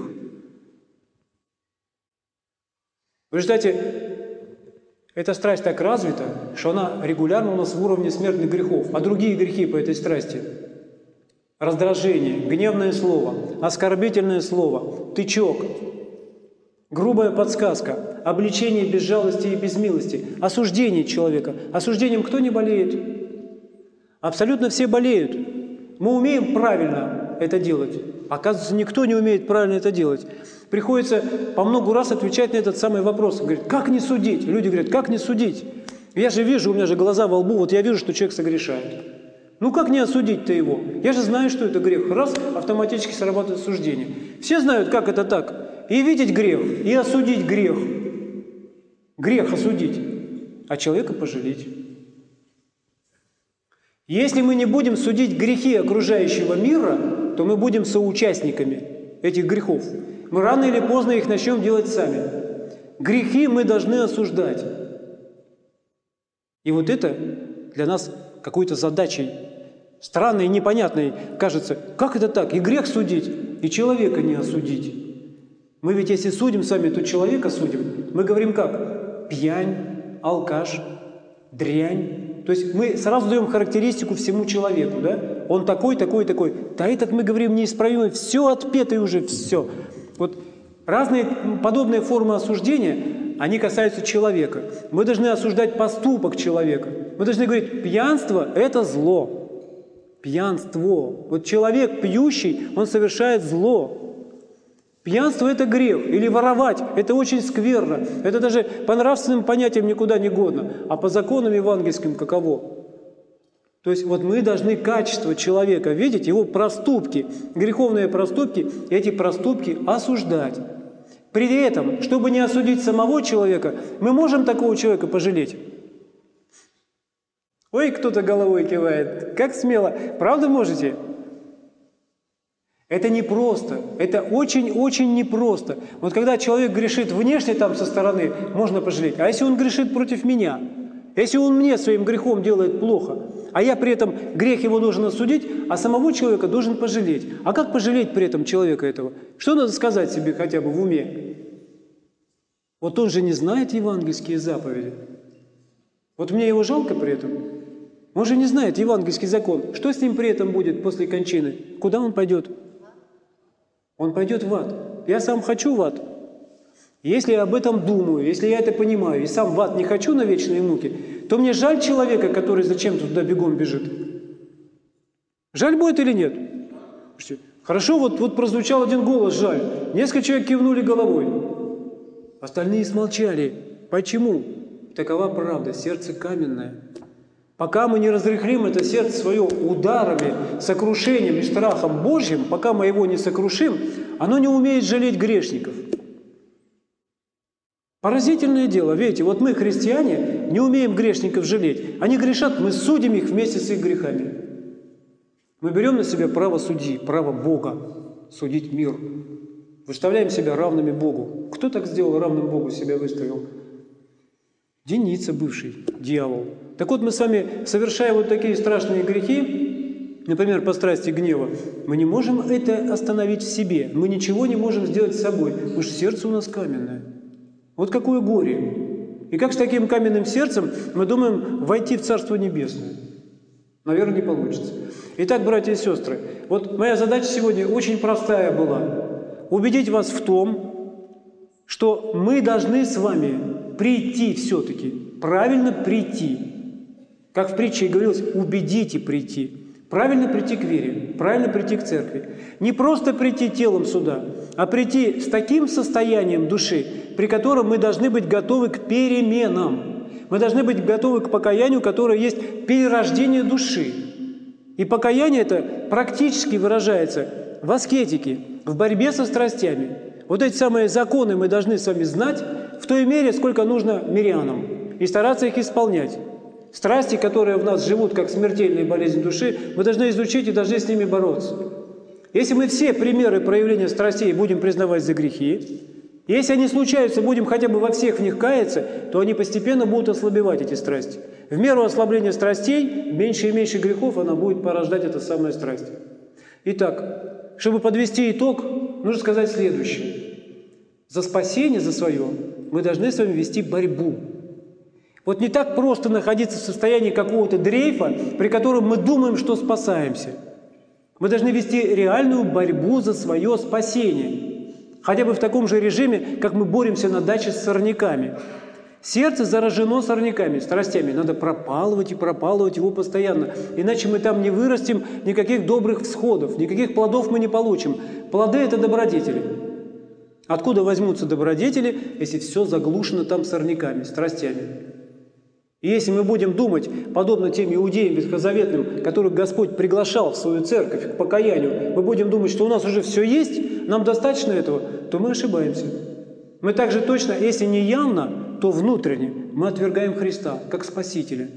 В результате эта страсть так развита, что она регулярно у нас в уровне смертных грехов. А другие грехи по этой страсти – раздражение, гневное слово, оскорбительное слово, тычок, грубая подсказка, обличение без жалости и без милости, осуждение человека. Осуждением кто не болеет? Абсолютно все болеют. Мы умеем правильно это делать. Оказывается, никто не умеет правильно это делать. Приходится по много раз отвечать на этот самый вопрос. Говорит, как не судить? Люди говорят, как не судить? Я же вижу, у меня же глаза во лбу, вот я вижу, что человек согрешает. Ну как не осудить-то его? Я же знаю, что это грех. Раз, автоматически срабатывает осуждение. Все знают, как это так. И видеть грех, и осудить грех. Грех осудить, а человека пожалеть. Если мы не будем судить грехи окружающего мира, то мы будем соучастниками этих грехов. Мы рано или поздно их начнем делать сами. Грехи мы должны осуждать. И вот это для нас какой-то задачей странной и непонятной кажется. Как это так? И грех судить, и человека не осудить. Мы ведь если судим сами, то человека судим. Мы говорим как? Пьянь, алкаш, дрянь. То есть мы сразу даем характеристику всему человеку. Да? Он такой, такой, такой. Да этот, мы говорим, неисправимый. Все отпетый уже, все. Вот разные подобные формы осуждения, они касаются человека. Мы должны осуждать поступок человека. Мы должны говорить, пьянство – это зло. Пьянство. Вот человек пьющий, он совершает зло. Пьянство – это грех. Или воровать – это очень скверно. Это даже по нравственным понятиям никуда не годно. А по законам евангельским каково? То есть вот мы должны качество человека видеть, его проступки, греховные проступки, эти проступки осуждать. При этом, чтобы не осудить самого человека, мы можем такого человека пожалеть. Ой, кто-то головой кивает. Как смело. Правда можете? Это непросто. Это очень-очень непросто. Вот когда человек грешит внешне там со стороны, можно пожалеть. А если он грешит против меня? Если он мне своим грехом делает плохо, а я при этом грех его должен осудить, а самого человека должен пожалеть. А как пожалеть при этом человека этого? Что надо сказать себе хотя бы в уме? Вот он же не знает евангельские заповеди. Вот мне его жалко при этом. Он же не знает евангельский закон. Что с ним при этом будет после кончины? Куда он пойдет? Он пойдет в ад. Я сам хочу в ад. Если я об этом думаю, если я это понимаю, и сам в ад не хочу на вечные муки, то мне жаль человека, который зачем-то туда бегом бежит. Жаль будет или нет? Хорошо, вот, вот прозвучал один голос «жаль». Несколько человек кивнули головой. Остальные смолчали. Почему? Такова правда, сердце каменное. Пока мы не разрыхлим это сердце свое ударами, сокрушением и страхом Божьим, пока мы его не сокрушим, оно не умеет жалеть грешников. Поразительное дело. Видите, вот мы, христиане, не умеем грешников жалеть. Они грешат, мы судим их вместе с их грехами. Мы берем на себя право судьи, право Бога судить мир. Выставляем себя равными Богу. Кто так сделал, равным Богу себя выставил? Деница бывший, дьявол. Так вот, мы с вами, совершая вот такие страшные грехи, например, по страсти гнева, мы не можем это остановить в себе. Мы ничего не можем сделать с собой, потому что сердце у нас каменное. Вот какое горе! И как с таким каменным сердцем мы думаем войти в Царство Небесное? Наверное, не получится. Итак, братья и сестры, вот моя задача сегодня очень простая была. Убедить вас в том, что мы должны с вами прийти все-таки, правильно прийти. Как в притче и говорилось, убедите прийти. Правильно прийти к вере, правильно прийти к церкви. Не просто прийти телом сюда, а прийти с таким состоянием души, при котором мы должны быть готовы к переменам. Мы должны быть готовы к покаянию, которое есть перерождение души. И покаяние это практически выражается в аскетике, в борьбе со страстями. Вот эти самые законы мы должны с вами знать в той мере, сколько нужно мирянам, и стараться их исполнять. Страсти, которые в нас живут, как смертельная болезнь души, мы должны изучить и должны с ними бороться. Если мы все примеры проявления страстей будем признавать за грехи, если они случаются, будем хотя бы во всех в них каяться, то они постепенно будут ослабевать, эти страсти. В меру ослабления страстей, меньше и меньше грехов она будет порождать эта самая страсть. Итак, чтобы подвести итог, нужно сказать следующее. За спасение, за свое, мы должны с вами вести борьбу. Вот не так просто находиться в состоянии какого-то дрейфа, при котором мы думаем, что спасаемся. Мы должны вести реальную борьбу за свое спасение. Хотя бы в таком же режиме, как мы боремся на даче с сорняками. Сердце заражено сорняками, страстями. Надо пропалывать и пропалывать его постоянно. Иначе мы там не вырастим никаких добрых всходов, никаких плодов мы не получим. Плоды – это добродетели. Откуда возьмутся добродетели, если все заглушено там сорняками, страстями? И если мы будем думать, подобно тем иудеям ветхозаветным, которых Господь приглашал в свою церковь к покаянию, мы будем думать, что у нас уже все есть, нам достаточно этого, то мы ошибаемся. Мы также точно, если не явно, то внутренне мы отвергаем Христа как Спасителя.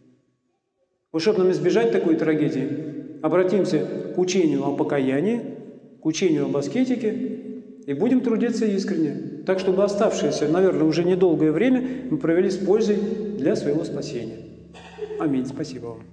Вот чтобы нам избежать такой трагедии, обратимся к учению о покаянии, к учению об аскетике, и будем трудиться искренне, так, чтобы оставшееся, наверное, уже недолгое время мы провели с пользой для своего спасения. Аминь. Спасибо вам.